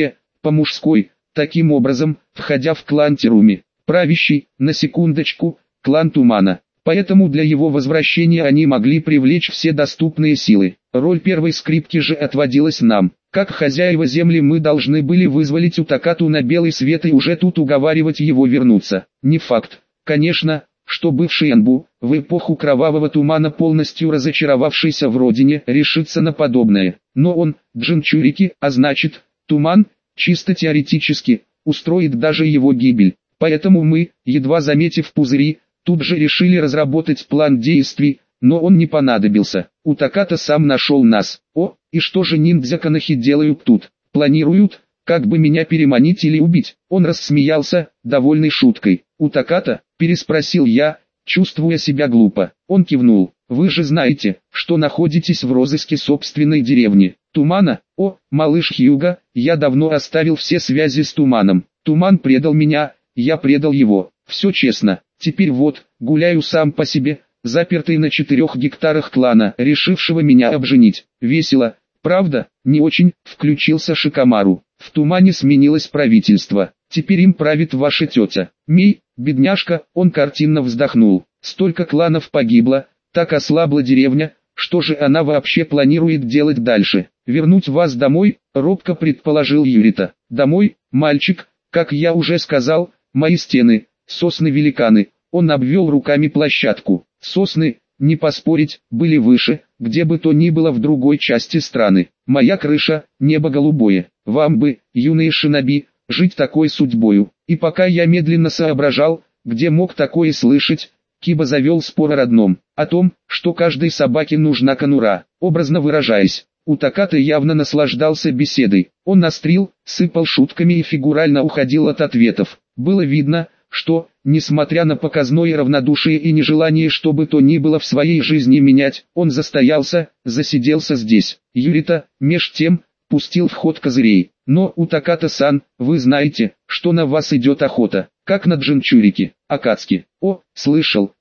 по-мужской, таким образом, входя в клан Теруми, правящий, на секундочку, клан Тумана. Поэтому для его возвращения они могли привлечь все доступные силы. Роль первой скрипки же отводилась нам. Как хозяева земли мы должны были вызволить Утакату на белый свет и уже тут уговаривать его вернуться. Не факт, конечно, что бывший Анбу, в эпоху кровавого тумана полностью разочаровавшийся в родине, решится на подобное. Но он, Джинчурики, а значит, Туман, чисто теоретически, устроит даже его гибель. Поэтому мы, едва заметив пузыри, тут же решили разработать план действий, но он не понадобился. Утаката сам нашел нас. О, и что же ниндзя-канахи делают тут? Планируют, как бы меня переманить или убить? Он рассмеялся, довольный шуткой. Утаката, переспросил я, чувствуя себя глупо. Он кивнул. Вы же знаете, что находитесь в розыске собственной деревни. Тумана? О, малыш Хьюга, я давно оставил все связи с Туманом. Туман предал меня, я предал его. Все честно. Теперь вот, гуляю сам по себе, запертый на 4 гектарах клана, решившего меня обженить. Весело, правда? Не очень, включился Шикамару. В Тумане сменилось правительство. Теперь им правит ваша тетя. Мей, бедняжка, он картинно вздохнул. Столько кланов погибло, так ослабла деревня, что же она вообще планирует делать дальше? Вернуть вас домой, робко предположил Юрита. Домой, мальчик, как я уже сказал, мои стены, сосны-великаны. Он обвел руками площадку. Сосны, не поспорить, были выше, где бы то ни было в другой части страны. Моя крыша, небо голубое. Вам бы, юные шиноби, жить такой судьбою. И пока я медленно соображал, где мог такое слышать, Киба завел спор о родном, о том, что каждой собаке нужна конура, образно выражаясь. Утаката явно наслаждался беседой. Он настрил, сыпал шутками и фигурально уходил от ответов. Было видно, что, несмотря на показное равнодушие и нежелание что бы то ни было в своей жизни менять, он застоялся, засиделся здесь. Юрита, меж тем, пустил в ход козырей. Но, Утаката-сан, вы знаете, что на вас идет охота, как на Джинчурики, Акацки. О, слышал.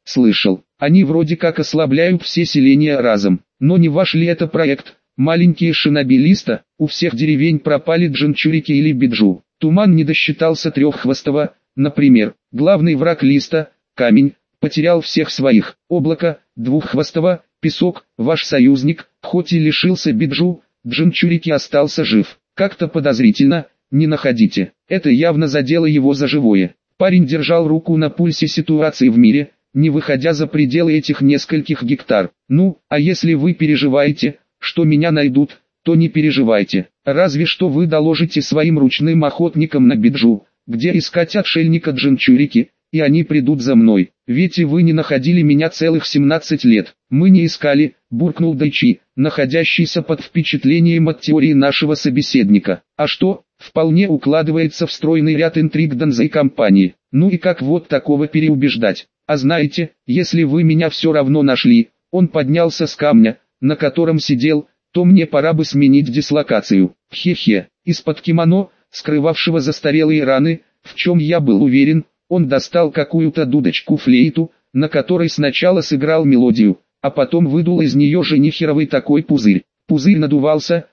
Они вроде как ослабляют все селения разом. Но не ваш ли это проект? Маленькие шиноби Листа, у всех деревень пропали Джинчурики или Биджу. Туман не досчитался треххвостого, например. Главный враг Листа, камень, потерял всех своих. Облако, двуххвостого, песок, ваш союзник, хоть и лишился Биджу, Джинчурики остался жив. Как-то подозрительно, не находите? Это явно задело его за живое. Парень держал руку на пульсе ситуации в мире, не выходя за пределы этих нескольких гектар. Ну, а если вы переживаете, что меня найдут, то не переживайте. Разве что вы доложите своим ручным охотникам на Биджу, где искать отшельника Джинчурики, и они придут за мной. Ведь и вы не находили меня целых 17 лет. Мы не искали, буркнул Дайчи, находящийся под впечатлением от теории нашего собеседника. А что, вполне укладывается в стройный ряд интриг Донзай компании. Ну и как вот такого переубеждать? А знаете, если вы меня все равно нашли, он поднялся с камня, на котором сидел, то мне пора бы сменить дислокацию. Хе-хе, из-под кимоно, скрывавшего застарелые раны, в чем я был уверен, он достал какую-то дудочку-флейту, на которой сначала сыграл мелодию, а потом выдул из нее женихеровый такой пузырь. Пузырь надувался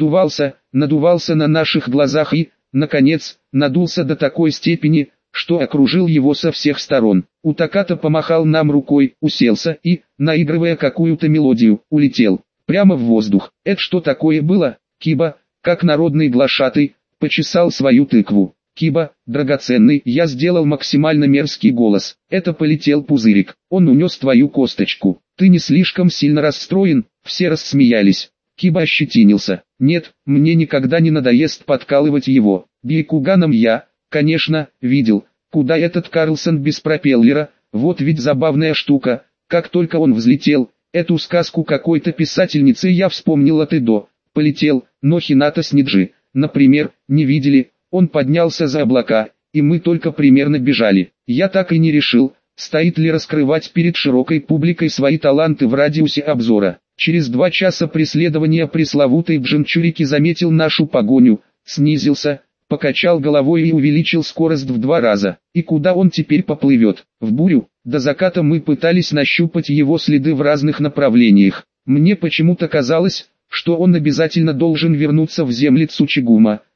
на наших глазах и, наконец, надулся до такой степени, что окружил его со всех сторон. Утаката помахал нам рукой, уселся и, наигрывая какую-то мелодию, улетел. Прямо в воздух. Это что такое было? Киба, как народный глашатый, почесал свою тыкву. Киба, драгоценный, я сделал максимально мерзкий голос. Это полетел пузырик. Он унес твою косточку. Ты не слишком сильно расстроен? Все рассмеялись. Киба ощетинился. Нет, мне никогда не надоест подкалывать его. Бейкуганом я, конечно, видел, куда этот Карлсон без пропеллера. Вот ведь забавная штука. Как только он взлетел, эту сказку какой-то писательницы я вспомнил от и до. Полетел, но Хината с Ниджи, например, не видели. Он поднялся за облака, и мы только примерно бежали. Я так и не решил, стоит ли раскрывать перед широкой публикой свои таланты в радиусе обзора. Через 2 часа преследования пресловутый Джинчурики заметил нашу погоню, снизился, покачал головой и увеличил скорость в 2 раза. И куда он теперь поплывет? В бурю? До заката мы пытались нащупать его следы в разных направлениях. Мне почему-то казалось, что он обязательно должен вернуться в земли Цучигума,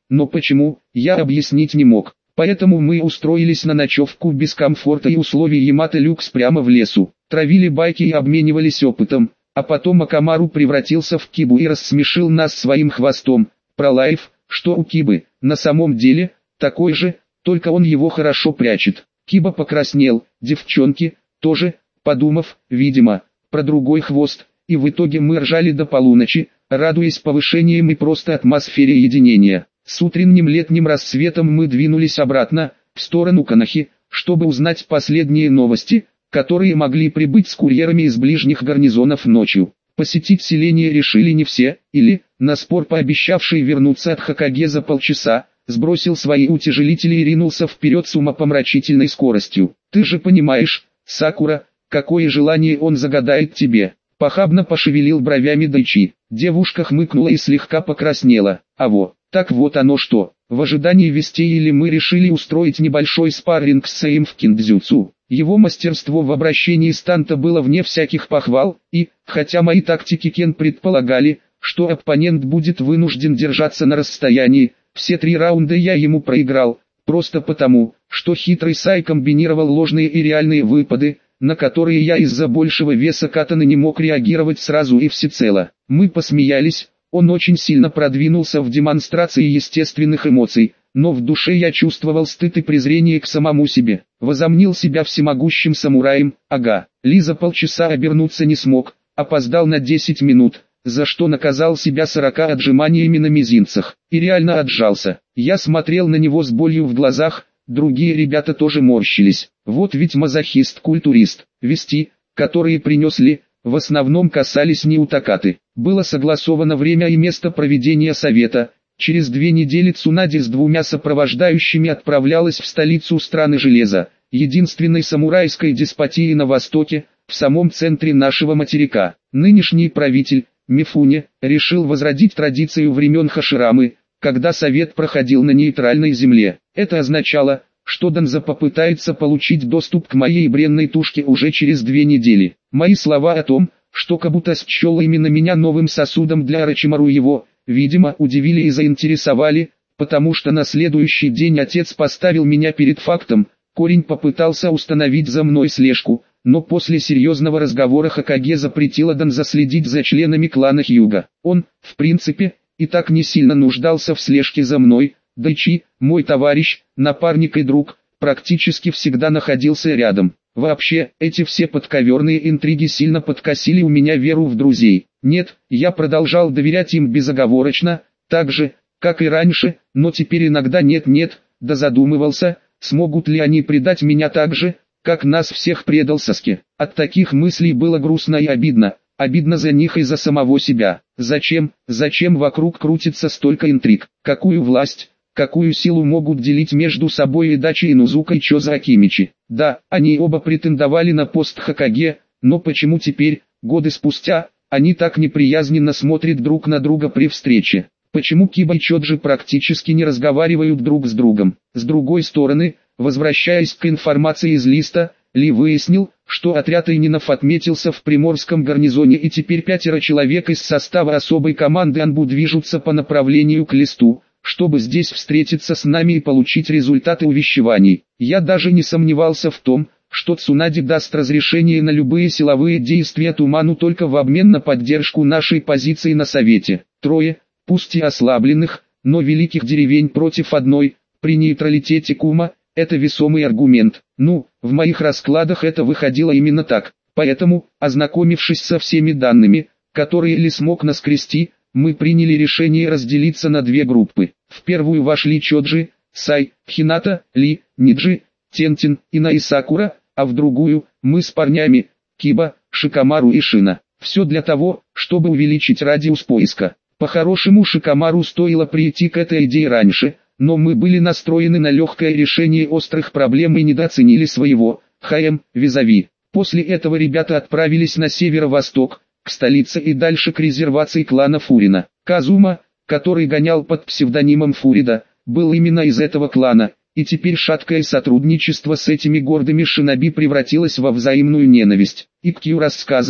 но почему, я объяснить не мог. Поэтому мы устроились на ночевку без комфорта и условий Ямато Люкс прямо в лесу, травили байки и обменивались опытом, а потом Акамару превратился в Кибу и рассмешил нас своим хвостом, пролаив, что у Кибы, на самом деле, такой же, только он его хорошо прячет. Киба покраснел, девчонки, тоже, подумав, видимо, про другой хвост, и в итоге мы ржали до полуночи, радуясь повышениям и просто атмосфере единения. С утренним летним рассветом мы двинулись обратно, в сторону Канахи, чтобы узнать последние новости, которые могли прибыть с курьерами из ближних гарнизонов ночью. Посетить селение решили не все, или, на спор пообещавший вернуться от Хокаге за полчаса, сбросил свои утяжелители и ринулся вперед с умопомрачительной скоростью. «Ты же понимаешь, Сакура, какое желание он загадает тебе?» Похабно пошевелил бровями Дайчи. Девушка хмыкнула и слегка покраснела. Так вот оно что. В ожидании вестей или мы решили устроить небольшой спарринг с Сэем в киндзюцу. Его мастерство в обращении с танто было вне всяких похвал, и, хотя мои тактики Кен предполагали, что оппонент будет вынужден держаться на расстоянии, все 3 раунда я ему проиграл, просто потому, что хитрый Сай комбинировал ложные и реальные выпады, на которые я из-за большего веса катаны не мог реагировать сразу и всецело. Мы посмеялись, он очень сильно продвинулся в демонстрации естественных эмоций, но в душе я чувствовал стыд и презрение к самому себе. Возомнил себя всемогущим самураем, Ли за полчаса обернуться не смог, опоздал на 10 минут, за что наказал себя 40 отжиманиями на мизинцах, и реально отжался. Я смотрел на него с болью в глазах, другие ребята тоже морщились. Вот ведь мазохист-культурист. Вести, которые принесли, в основном касались Ниутакаты. Было согласовано время и место проведения совета. Через 2 недели Цунади с 2 сопровождающими отправлялась в столицу страны Железа, единственной самурайской деспотии на востоке, в самом центре нашего материка. Нынешний правитель, Мифуне, решил возродить традицию времен Хаширамы, когда совет проходил на нейтральной земле. Это означало, что Данза попытается получить доступ к моей бренной тушке уже через 2 недели. Мои слова о том, что Кабута счел именно меня новым сосудом для Орочимару его, видимо, удивили и заинтересовали, потому что на следующий день отец поставил меня перед фактом. Корень попытался установить за мной слежку, но после серьезного разговора Хокаге запретила Данза следить за членами клана Хьюга. Он, в принципе, и так не сильно нуждался в слежке за мной. Дайчи, мой товарищ, напарник и друг, практически всегда находился рядом. Вообще, эти все подковерные интриги сильно подкосили у меня веру в друзей. Нет, я продолжал доверять им безоговорочно, так же, как и раньше, но теперь иногда нет-нет, да задумывался, смогут ли они предать меня так же, как нас всех предал Саске. От таких мыслей было грустно и обидно. Обидно за них и за самого себя. Зачем вокруг крутится столько интриг? Какую власть, какую силу могут делить между собой Идачи Инузука и Чоза Акимичи? Да, они оба претендовали на пост Хокаге, но почему теперь, годы спустя, они так неприязненно смотрят друг на друга при встрече? Почему Киба и Чоджи практически не разговаривают друг с другом? С другой стороны, возвращаясь к информации из листа, Ли выяснил, что отряд Эйнинов отметился в Приморском гарнизоне и теперь 5 человек из состава особой команды Анбу движутся по направлению к листу, чтобы здесь встретиться с нами и получить результаты увещеваний. Я даже не сомневался в том, что Цунади даст разрешение на любые силовые действия Туману только в обмен на поддержку нашей позиции на совете. 3, пусть и ослабленных, но великих деревень против одной, при нейтралитете Кума, это весомый аргумент. В моих раскладах это выходило именно так. Поэтому, ознакомившись со всеми данными, которые Ли смог наскрести, мы приняли решение разделиться на 2 группы. В первую вошли Чоджи, Сай, Хината, Ли, Ниджи, Тентин, Ина и Сакура, а в другую, мы с парнями, Киба, Шикамару и Шина. Все для того, чтобы увеличить радиус поиска. По-хорошему Шикамару стоило прийти к этой идее раньше, но мы были настроены на легкое решение острых проблем и недооценили своего, визави. После этого ребята отправились на северо-восток, к столице и дальше к резервации клана Фурина. Казума, который гонял под псевдонимом Фурида, был именно из этого клана, и теперь шаткое сотрудничество с этими гордыми шиноби превратилось во взаимную ненависть. Иккью рассказывал,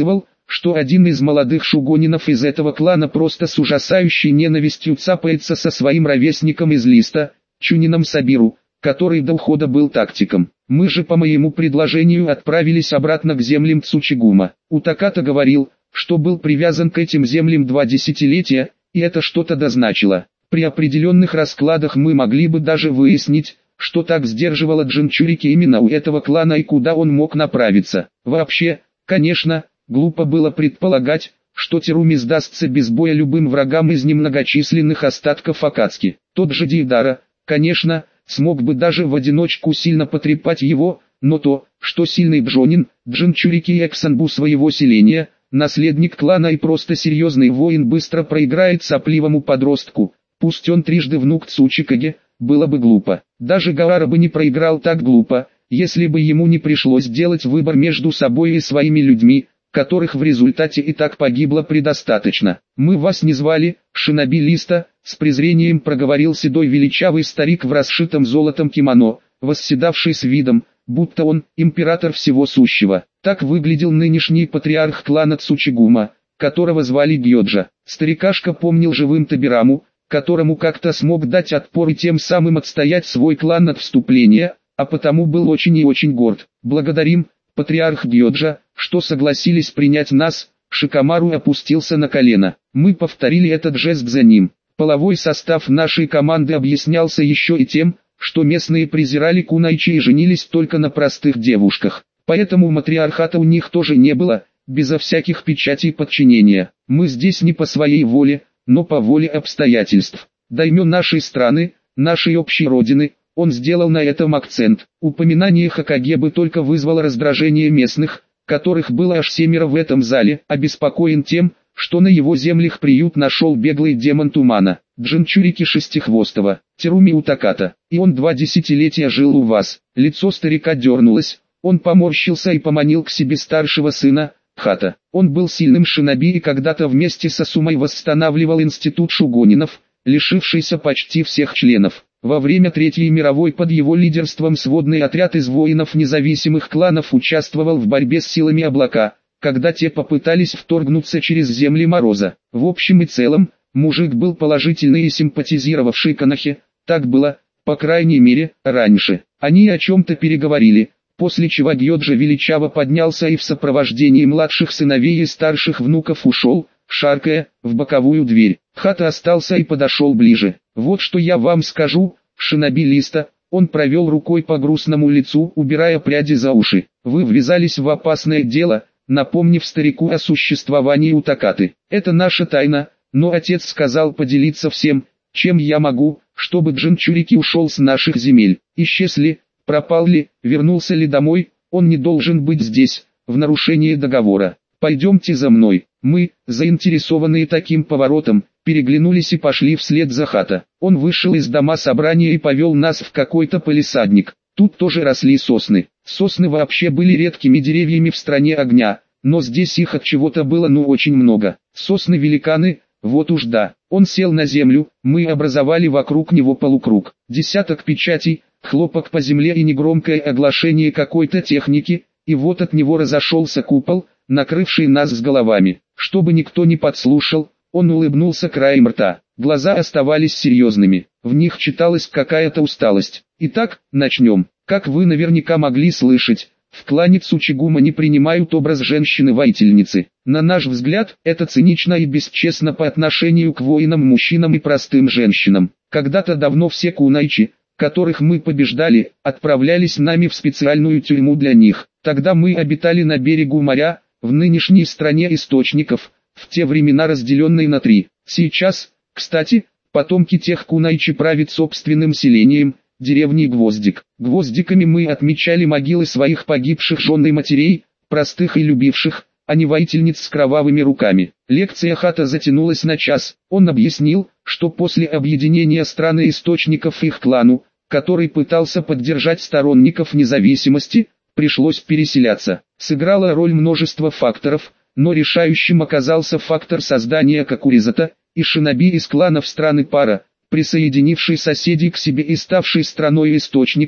что один из молодых шугонинов из этого клана просто с ужасающей ненавистью цапается со своим ровесником из Листа, Чунином Сабиру, который до ухода был тактиком. Мы же по моему предложению отправились обратно к землям Цучигума. Утаката говорил, что был привязан к этим землям 2 десятилетия, и это что-то дозначило. При определенных раскладах мы могли бы даже выяснить, что так сдерживало Джинчурики именно у этого клана и куда он мог направиться. Вообще, конечно, глупо было предполагать, что Теруми сдастся без боя любым врагам из немногочисленных остатков Акацки. Тот же Дейдара, конечно, смог бы даже в одиночку сильно потрепать его, но то, что сильный Бжонин, Джинчурики и Эксанбу своего селения, наследник клана и просто серьезный воин быстро проиграет сопливому подростку, пусть он трижды внук Цучикаге, было бы глупо. Даже Гаара бы не проиграл так глупо, если бы ему не пришлось делать выбор между собой и своими людьми, которых в результате и так погибло предостаточно. «Мы вас не звали, шиноби Листа», — с презрением проговорил седой величавый старик в расшитом золотом кимоно, восседавший с видом, будто он император всего сущего. Так выглядел нынешний патриарх клана Цучигума, которого звали Гьоджа. Старикашка помнил живым Табираму, которому как-то смог дать отпор и тем самым отстоять свой клан от вступления, а потому был очень и очень горд. «Благодарим, патриарх Гьоджа, что согласились принять нас». Шикамару опустился на колено. Мы повторили этот жест за ним. Половой состав нашей команды объяснялся еще и тем, что местные презирали кунайчи и женились только на простых девушках. Поэтому матриархата у них тоже не было, безо всяких печатей подчинения. Мы здесь не по своей воле, но по воле обстоятельств. Даймё нашей страны, нашей общей родины, он сделал на этом акцент. Упоминание Хокаге бы только вызвало раздражение местных, которых было аж 7 в этом зале, обеспокоен тем, что на его землях приют нашел беглый демон тумана, Джинчурики Шестихвостого, Теруми Утаката, и он 2 десятилетия жил у вас. Лицо старика дернулось, он поморщился и поманил к себе старшего сына, Хата. Он был сильным шиноби и когда-то вместе со Сумой восстанавливал институт шугонинов, лишившийся почти всех членов. Во время Третьей мировой под его лидерством сводный отряд из воинов независимых кланов участвовал в борьбе с силами облака, когда те попытались вторгнуться через земли Мороза. В общем и целом, мужик был положительный и симпатизировавший Конохе, так было, по крайней мере, раньше. Они о чем-то переговорили, после чего Гьоджа величаво поднялся и в сопровождении младших сыновей и старших внуков ушел, шаркая, в боковую дверь. Хата остался и подошел ближе. «Вот что я вам скажу, шиноби Листа», он провел рукой по грустному лицу, убирая пряди за уши. «Вы ввязались в опасное дело, напомнив старику о существовании Утакаты. Это наша тайна, но отец сказал поделиться всем, чем я могу, чтобы Джинчурики ушел с наших земель. Исчез ли, пропал ли, вернулся ли домой, он не должен быть здесь, в нарушении договора. Пойдемте за мной». Мы, заинтересованные таким поворотом, переглянулись и пошли вслед за Хата. Он вышел из дома собрания и повел нас в какой-то палисадник. Тут тоже росли сосны. Сосны вообще были редкими деревьями в стране огня, но здесь их от чего-то было очень много. Сосны-великаны, вот уж да. Он сел на землю, мы образовали вокруг него полукруг. Десяток печатей, хлопок по земле и негромкое оглашение какой-то техники, и вот от него разошелся купол, накрывший нас с головами. Чтобы никто не подслушал, он улыбнулся краем рта. Глаза оставались серьезными, в них читалась какая-то усталость. Итак, начнем. Как вы наверняка могли слышать, в клане Цучигума не принимают образ женщины-воительницы. На наш взгляд, это цинично и бесчестно по отношению к воинам-мужчинам и простым женщинам. Когда-то давно все кунайчи, которых мы побеждали, отправлялись нами в специальную тюрьму для них. Тогда мы обитали на берегу моря, в нынешней стране источников, в те времена разделенной на 3. Сейчас, кстати, потомки тех кунайчи правят собственным селением, деревней Гвоздик. Гвоздиками мы отмечали могилы своих погибших жен и матерей, простых и любивших, а не воительниц с кровавыми руками. Лекция Хата затянулась на час. Он объяснил, что после объединения страны источников их клану, который пытался поддержать сторонников независимости, пришлось переселяться. Сыграла роль множество факторов, но решающим оказался фактор создания Кокуризата, и шиноби из кланов страны Пара, присоединивший соседей к себе и ставший страной источников,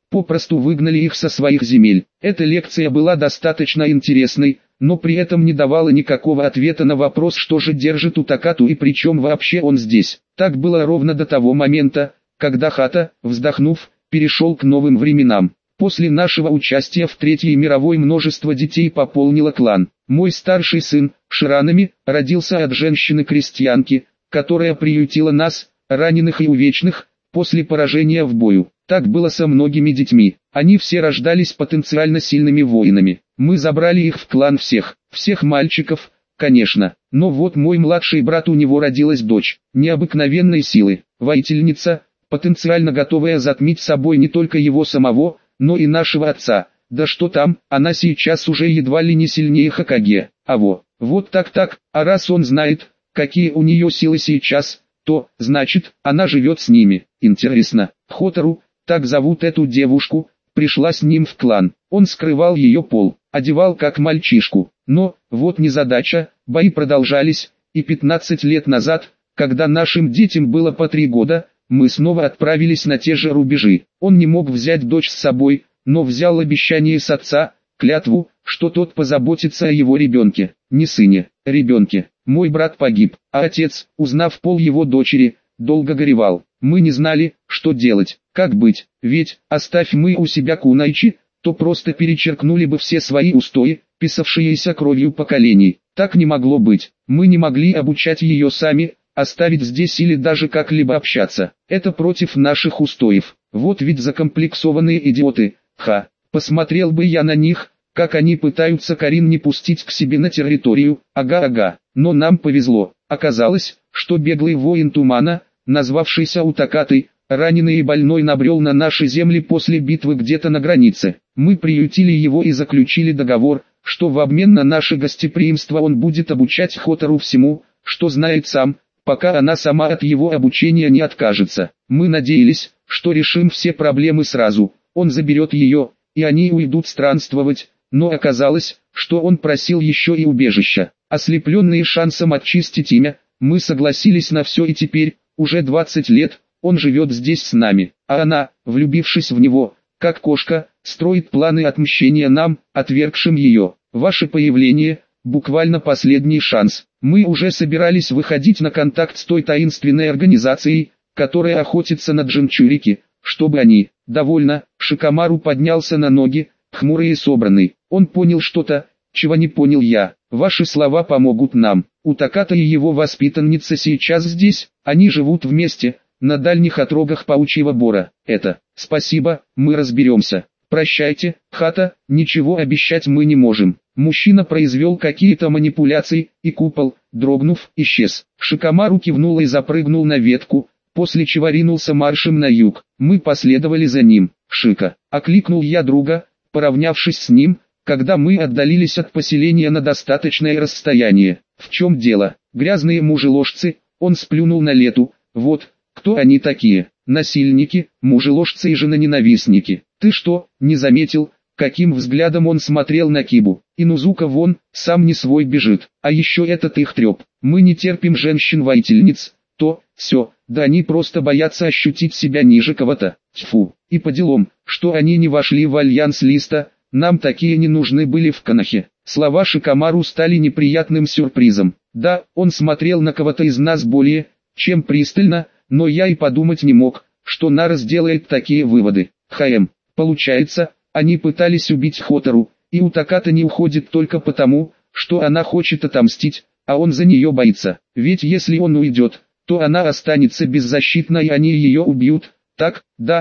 попросту выгнали их со своих земель. Эта лекция была достаточно интересной, но при этом не давала никакого ответа на вопрос, что же держит Утакату и при чем вообще он здесь. Так было ровно до того момента, когда Хата, вздохнув, перешел к новым временам. После нашего участия в Третьей мировой множество детей пополнило клан. Мой старший сын, Ширанами, родился от женщины-крестьянки, которая приютила нас, раненых и увечных, после поражения в бою. Так было со многими детьми. Они все рождались потенциально сильными воинами. Мы забрали их в клан всех мальчиков, конечно. Но вот мой младший брат, у него родилась дочь, необыкновенной силы, воительница, потенциально готовая затмить собой не только его самого, но и нашего отца. Да что там, она сейчас уже едва ли не сильнее Хокаге. Вот так, а раз он знает, какие у нее силы сейчас, то, значит, она живет с ними. Интересно, Хотару, так зовут эту девушку, пришла с ним в клан. Он скрывал ее пол, одевал как мальчишку. Но, вот незадача, бои продолжались, и 15 лет назад, когда нашим детям было по 3 года, мы снова отправились на те же рубежи. Он не мог взять дочь с собой, но взял обещание с отца, клятву, что тот позаботится о его ребенке, не сыне, ребенке. Мой брат погиб, а отец, узнав пол его дочери, долго горевал. Мы не знали, что делать, как быть, ведь, оставь мы у себя Кунайчи, то просто перечеркнули бы все свои устои, писавшиеся кровью поколений. Так не могло быть, мы не могли обучать ее сами, оставить здесь или даже как-либо общаться. Это против наших устоев. Вот ведь закомплексованные идиоты. Посмотрел бы я на них, как они пытаются Карин не пустить к себе на территорию. Ага. Но нам повезло. Оказалось, что беглый воин тумана, назвавшийся Утакатой, раненый и больной, набрел на наши земли после битвы где-то на границе. Мы приютили его и заключили договор, что в обмен на наше гостеприимство он будет обучать Хотару всему, что знает сам, пока она сама от его обучения не откажется. Мы надеялись, что решим все проблемы сразу, он заберет ее, и они уйдут странствовать, но оказалось, что он просил еще и убежища. Ослепленные шансом очистить имя, мы согласились на все, и теперь, уже 20 лет, он живет здесь с нами, а она, влюбившись в него, как кошка, строит планы отмщения нам, отвергшим ее. Ваше появление – буквально последний шанс. Мы уже собирались выходить на контакт с той таинственной организацией, которая охотится на Джинчурики, чтобы они... Довольно, Шикамару поднялся на ноги, хмурый и собранный. Он понял что-то, чего не понял я. Ваши слова помогут нам. Утаката и его воспитанница сейчас здесь, они живут вместе, на дальних отрогах Паучьего Бора. Спасибо, мы разберемся. Прощайте, Хата, ничего обещать мы не можем. Мужчина произвел какие-то манипуляции, и купол, дрогнув, исчез. Шикамару кивнул и запрыгнул на ветку, после чего ринулся маршем на юг. Мы последовали за ним. Шика, окликнул я друга, поравнявшись с ним, когда мы отдалились от поселения на достаточное расстояние. В чем дело? Грязные мужеложцы, он сплюнул на лету. Вот, кто они такие? Насильники, мужеложцы и женоненавистники. Ты что, не заметил, каким взглядом он смотрел на Кибу? Инузука вон, сам не свой бежит. А еще этот их треп. Мы не терпим женщин-воительниц. Все, да они просто боятся ощутить себя ниже кого-то. Тьфу, и по делам, что они не вошли в альянс Листа, нам такие не нужны были в Канахе. Слова Шикамару стали неприятным сюрпризом. Да, он смотрел на кого-то из нас более, чем пристально, но я и подумать не мог, что Нара сделает такие выводы. Получается, они пытались убить Хотару, и Утаката не уходит только потому, что она хочет отомстить, а он за нее боится. Ведь если он уйдет, то она останется беззащитна и они ее убьют. Так,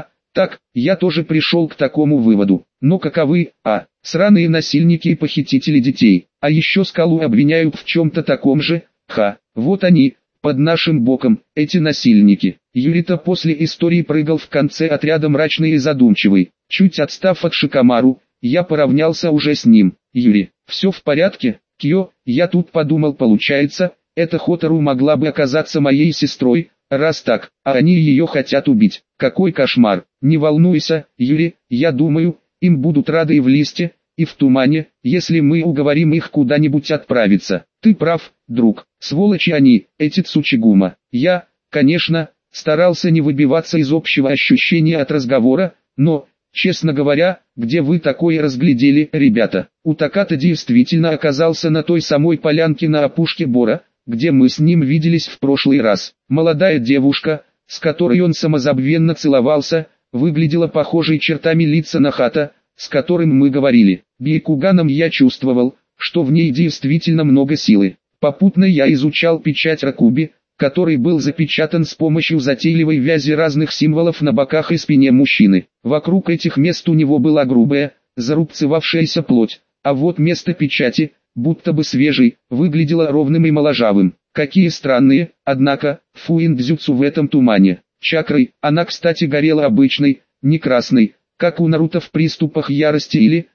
я тоже пришел к такому выводу. Но каковы, сраные насильники и похитители детей. А еще Скалу обвиняют в чем-то таком же. Вот они, под нашим боком, эти насильники. Юрита после истории прыгал в конце отряда мрачный и задумчивый. Чуть отстав от Шикамару, я поравнялся уже с ним. Юри, все в порядке? Кьё, я тут подумал, получается, эта Хотару могла бы оказаться моей сестрой, раз так, а они ее хотят убить. Какой кошмар. Не волнуйся, Юри, я думаю, им будут рады и в Листе, и в Тумане, если мы уговорим их куда-нибудь отправиться. Ты прав, друг, сволочи они, эти Цучигума. Я, конечно, старался не выбиваться из общего ощущения от разговора, но, Честно говоря, где вы такое разглядели, ребята? Утаката действительно оказался на той самой полянке на опушке Бора, где мы с ним виделись в прошлый раз. Молодая девушка, с которой он самозабвенно целовался, выглядела похожей чертами лица на Хата, с которым мы говорили. Бейкуганом я чувствовал, что в ней действительно много силы. Попутно я изучал печать Ракуби, который был запечатан с помощью затейливой вязи разных символов на боках и спине мужчины. Вокруг этих мест у него была грубая, зарубцевавшаяся плоть, а вот место печати, будто бы свежий, выглядело ровным и моложавым. Какие странные, однако, фуиндзюцу в этом тумане. Чакрой, она кстати горела обычной, не красной, как у Наруто в приступах ярости или,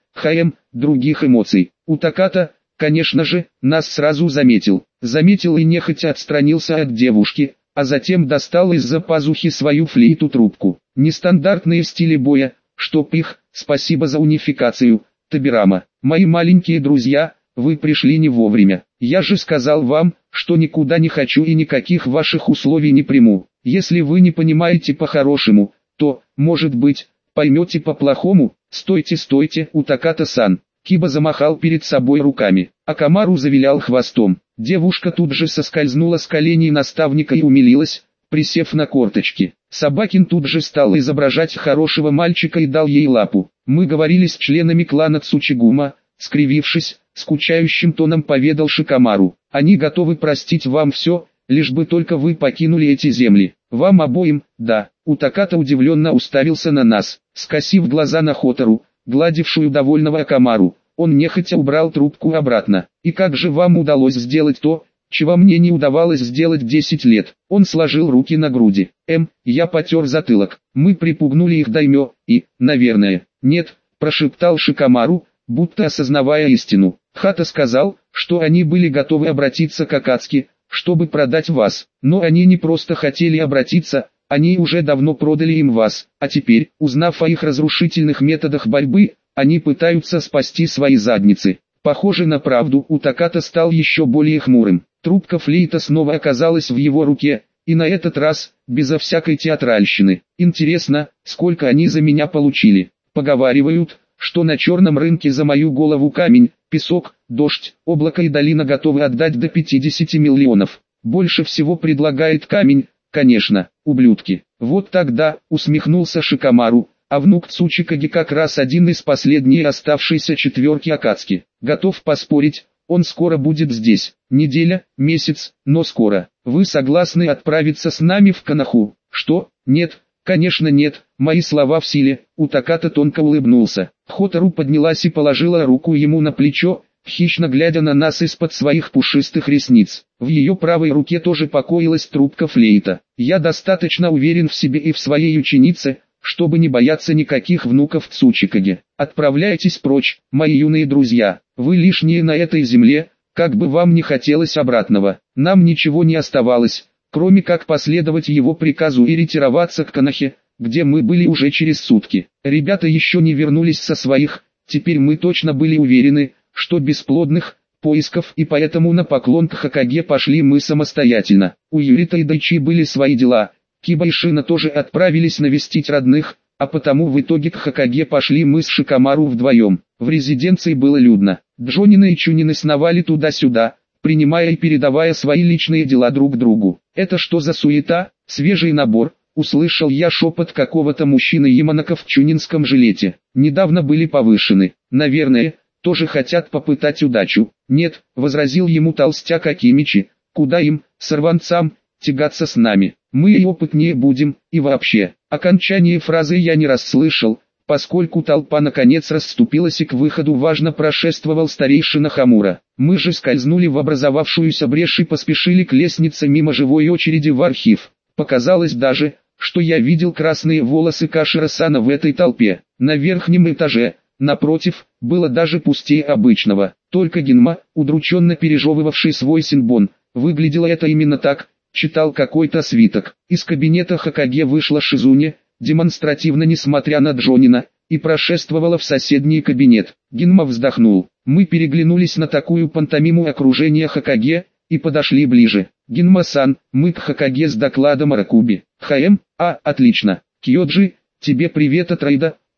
других эмоций. Утаката, конечно же, нас сразу заметил. Заметил и нехотя отстранился от девушки, а затем достал из-за пазухи свою флейту-трубку. Нестандартные стили боя, чтоб их, спасибо за унификацию, Табирама. Мои маленькие друзья, вы пришли не вовремя. Я же сказал вам, что никуда не хочу и никаких ваших условий не приму. Если вы не понимаете по-хорошему, то, может быть, поймете по-плохому. Стойте, стойте, Утаката-сан. Киба замахал перед собой руками, а Камару завилял хвостом. Девушка тут же соскользнула с коленей наставника и умилилась, присев на корточки. Собакин тут же стал изображать хорошего мальчика и дал ей лапу. Мы говорили с членами клана Цучигума, скривившись, скучающим тоном поведал Шикамару. Они готовы простить вам все, лишь бы только вы покинули эти земли. Вам обоим, да. Утаката удивленно уставился на нас, скосив глаза на Хотору, гладившую довольного Акамару. Он нехотя убрал трубку обратно. И как же вам удалось сделать то, чего мне не удавалось сделать 10 лет? Он сложил руки на груди. Я потер затылок. Мы припугнули их даймё, и, наверное, нет, прошептал Шикамару, будто осознавая истину. Хата сказал, что они были готовы обратиться к Акацки, чтобы продать вас. Но они не просто хотели обратиться, они уже давно продали им вас, а теперь, узнав о их разрушительных методах борьбы, они пытаются спасти свои задницы. Похоже на правду, Утаката стал еще более хмурым. Трубка флейта снова оказалась в его руке, и на этот раз, безо всякой театральщины. Интересно, сколько они за меня получили. Поговаривают, что на черном рынке за мою голову камень, песок, дождь, облако и долина готовы отдать до 50 миллионов. Больше всего предлагает камень, конечно, ублюдки. Вот тогда, усмехнулся Шикамару, а внук Цучикаги как раз один из последней оставшейся четверки Акацки. Готов поспорить, он скоро будет здесь. Неделя, месяц, но скоро. Вы согласны отправиться с нами в Коноху? Что? Нет, конечно нет, мои слова в силе. Утаката тонко улыбнулся. Хотору поднялась и положила руку ему на плечо, хищно глядя на нас из-под своих пушистых ресниц. В ее правой руке тоже покоилась трубка флейта. Я достаточно уверен в себе и в своей ученице, чтобы не бояться никаких внуков Цучикаги. Отправляйтесь прочь, мои юные друзья. Вы лишние на этой земле, как бы вам ни хотелось обратного. Нам ничего не оставалось, кроме как последовать его приказу и ретироваться к Конохе, где мы были уже через сутки. Ребята еще не вернулись со своих, теперь мы точно были уверены, что бесплодных поисков, и поэтому на поклон к Хокаге пошли мы самостоятельно. У Юрита и Дайчи были свои дела, Киба и Шина тоже отправились навестить родных, а потому в итоге к Хокаге пошли мы с Шикамару вдвоем. В резиденции было людно. Джонины и Чунины сновали туда-сюда, принимая и передавая свои личные дела друг другу. «Это что за суета? Свежий набор?» — услышал я шепот какого-то мужчины Яманака в чунинском жилете. «Недавно были повышены. Наверное, тоже хотят попытать удачу». «Нет», — возразил ему толстяк Акимичи, — «куда им, сорванцам, тягаться с нами? Мы и опытнее будем, и вообще». Окончание фразы я не расслышал, поскольку толпа наконец расступилась и к выходу важно прошествовал старейшина Хамура. Мы же скользнули в образовавшуюся брешь и поспешили к лестнице мимо живой очереди в архив. Показалось даже, что я видел красные волосы Кашира-сана в этой толпе. На верхнем этаже, напротив, было даже пустее обычного. Только Гинма, удрученно пережевывавший свой синбон, выглядело это именно так, читал какой-то свиток. Из кабинета Хокаге вышла Шизуне, демонстративно несмотря на Джонина, и прошествовала в соседний кабинет. Гинма вздохнул. Мы переглянулись на такую пантомиму окружения Хокаге, и подошли ближе. «Гинма-сан, мы к Хокаге с докладом о Ракуби». «Отлично. Кьёджи, тебе привет от Райда,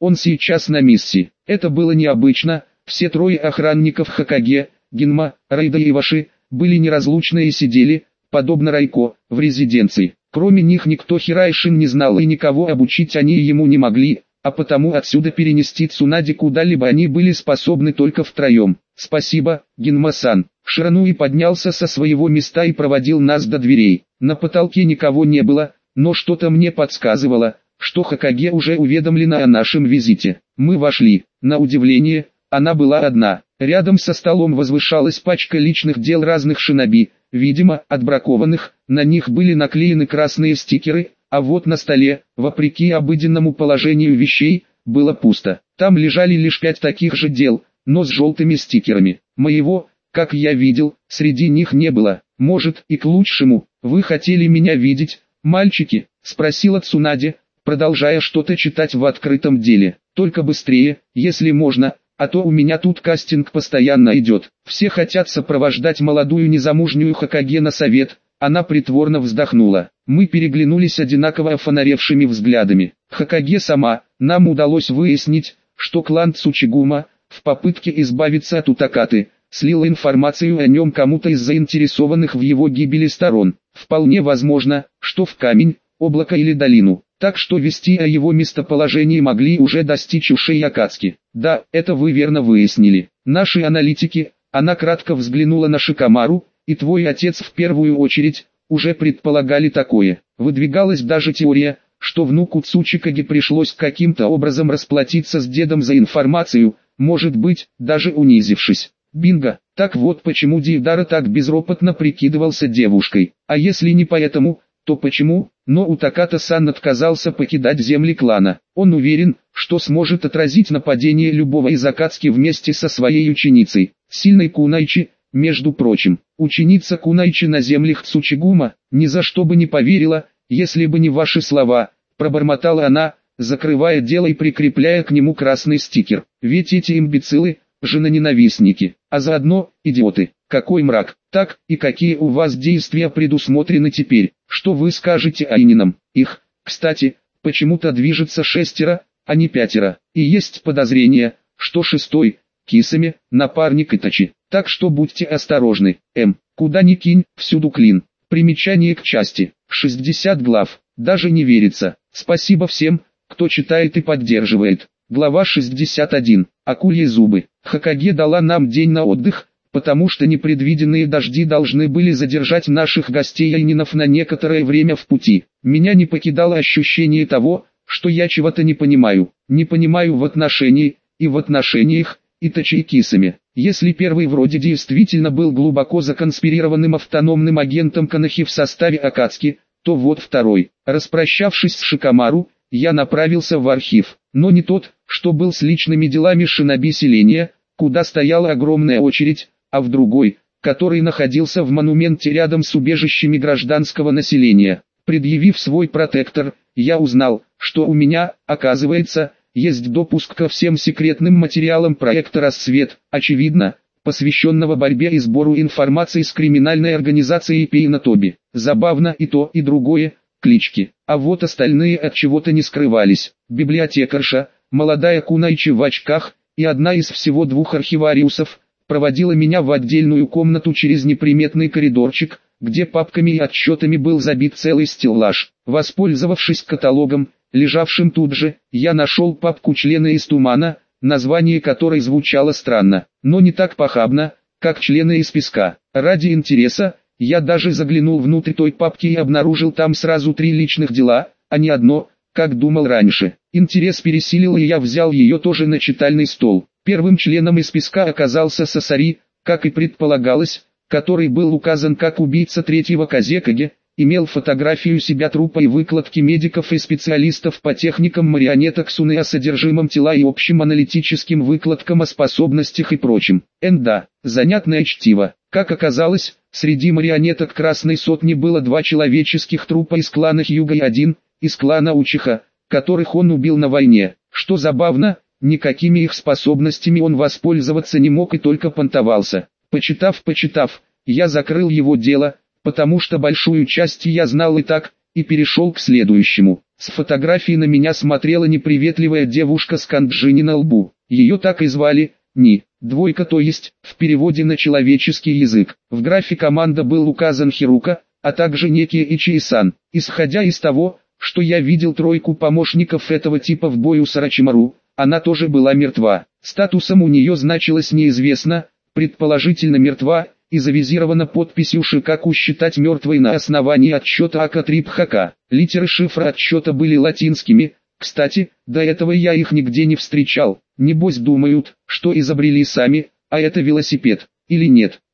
Он сейчас на миссии. Это было необычно, все трое охранников Хокаге, Гинма, Райда и Иваши, были неразлучны и сидели, подобно Райко, в резиденции. Кроме них никто Хирайшин не знал и никого обучить они ему не могли, а потому отсюда перенести Цунади куда-либо они были способны только втроем. «Спасибо, Гинма-сан». Ширануи поднялся со своего места и проводил нас до дверей. На потолке никого не было, но что-то мне подсказывало, что Хокаге уже уведомлена о нашем визите. Мы вошли. На удивление, она была одна. Рядом со столом возвышалась пачка личных дел разных шиноби, видимо, отбракованных, на них были наклеены красные стикеры, а вот на столе, вопреки обыденному положению вещей, было пусто. Там лежали лишь 5 таких же дел, но с желтыми стикерами. Моего, как я видел, среди них не было. Может, и к лучшему. Вы хотели меня видеть, мальчики? Спросила Цунади, продолжая что-то читать в открытом деле. Только быстрее, если можно, а то у меня тут кастинг постоянно идет. Все хотят сопровождать молодую незамужнюю Хокаге на совет. Она притворно вздохнула. Мы переглянулись одинаково офонаревшими взглядами. Хокаге сама, нам удалось выяснить, что клан Цучигума, в попытке избавиться от Утакаты, слил информацию о нем кому-то из заинтересованных в его гибели сторон. Вполне возможно, что в камень, облако или долину. Так что вести о его местоположении могли уже достичь ушей Акацки. Да, это вы верно выяснили. Наши аналитики, она кратко взглянула на Шикамару, и твой отец в первую очередь, уже предполагали такое. Выдвигалась даже теория, что внуку Цучикаге пришлось каким-то образом расплатиться с дедом за информацию, может быть, даже унизившись. Бинго, так вот почему Дейдара так безропотно прикидывался девушкой. А если не поэтому, то почему? Но Утаката-сан отказался покидать земли клана. Он уверен, что сможет отразить нападение любого из Акацки вместе со своей ученицей, сильной Кунайчи. Между прочим, ученица Кунайчи на землях Цучигума ни за что бы не поверила, если бы не ваши слова, пробормотала она, закрывая дело и прикрепляя к нему красный стикер. Ведь эти имбецилы, женоненавистники, а заодно, идиоты. Какой мрак. Так, и какие у вас действия предусмотрены теперь? Что вы скажете Айнинам? Их, кстати, почему-то движется 6, а не 5. И есть подозрение, что 6, Кисами, напарник Итачи. Так что будьте осторожны. Куда ни кинь, всюду клин. Примечание к части. 60 глав. Даже не верится. Спасибо всем, кто читает и поддерживает. Глава 61. Акульи зубы. Хокаге дала нам день на отдых, потому что непредвиденные дожди должны были задержать наших гостей Айнинов на некоторое время в пути. Меня не покидало ощущение того, что я чего-то не понимаю. Не понимаю в отношении, и в отношениях, Итачи и Кисами. Если первый вроде действительно был глубоко законспирированным автономным агентом Канахи в составе Акацки, то вот второй. Распрощавшись с Шикамару, я направился в архив, но не тот, что был с личными делами шиноби селения, куда стояла огромная очередь, а в другой, который находился в монументе рядом с убежищами гражданского населения. Предъявив свой протектор, я узнал, что у меня, оказывается, есть допуск ко всем секретным материалам проекта «Рассвет», очевидно, посвященного борьбе и сбору информации с криминальной организацией Пейнатоби. Забавно и то, и другое, клички. А вот остальные от чего-то не скрывались. Библиотекарша, молодая Кунайчи в очках, и одна из всего 2 архивариусов, проводила меня в отдельную комнату через неприметный коридорчик, где папками и отчетами был забит целый стеллаж. Воспользовавшись каталогом, лежавшим тут же, я нашел папку «Члены из тумана», название которой звучало странно, но не так похабно, как «Члены из песка». Ради интереса, я даже заглянул внутрь той папки и обнаружил там сразу 3 личных дела, а не одно, как думал раньше. Интерес пересилил, и я взял ее тоже на читальный стол. Первым членом из песка оказался Сасари, как и предполагалось, который был указан как убийца 3-го Казекаге, имел фотографию себя трупа и выкладки медиков и специалистов по техникам марионеток Суны о содержимом тела и общим аналитическим выкладкам о способностях и прочем. Да, занятное чтиво. Как оказалось, среди марионеток Красной Сотни было 2 человеческих трупа из клана Хьюга и 1, из клана Учиха, которых он убил на войне. Что забавно, никакими их способностями он воспользоваться не мог и только понтовался. Почитав, я закрыл его дело, потому что большую часть я знал и так, и перешел к следующему. С фотографии на меня смотрела неприветливая девушка с канджини на лбу. Ее так и звали, Ни. Двойка, то есть, в переводе на человеческий язык. В графе команда был указан Хирука, а также некий Ичи-сан. Исходя из того, что я видел тройку помощников этого типа в бою с Орочимару, она тоже была мертва. Статусом у нее значилось неизвестно, предположительно мертва, и завизирована подписью Шикаку считать мертвой на основании отсчета Акатрипхака. Литеры шифра отсчета были латинскими, кстати, до этого я их нигде не встречал. Небось думают, что изобрели сами, а это велосипед, или нет.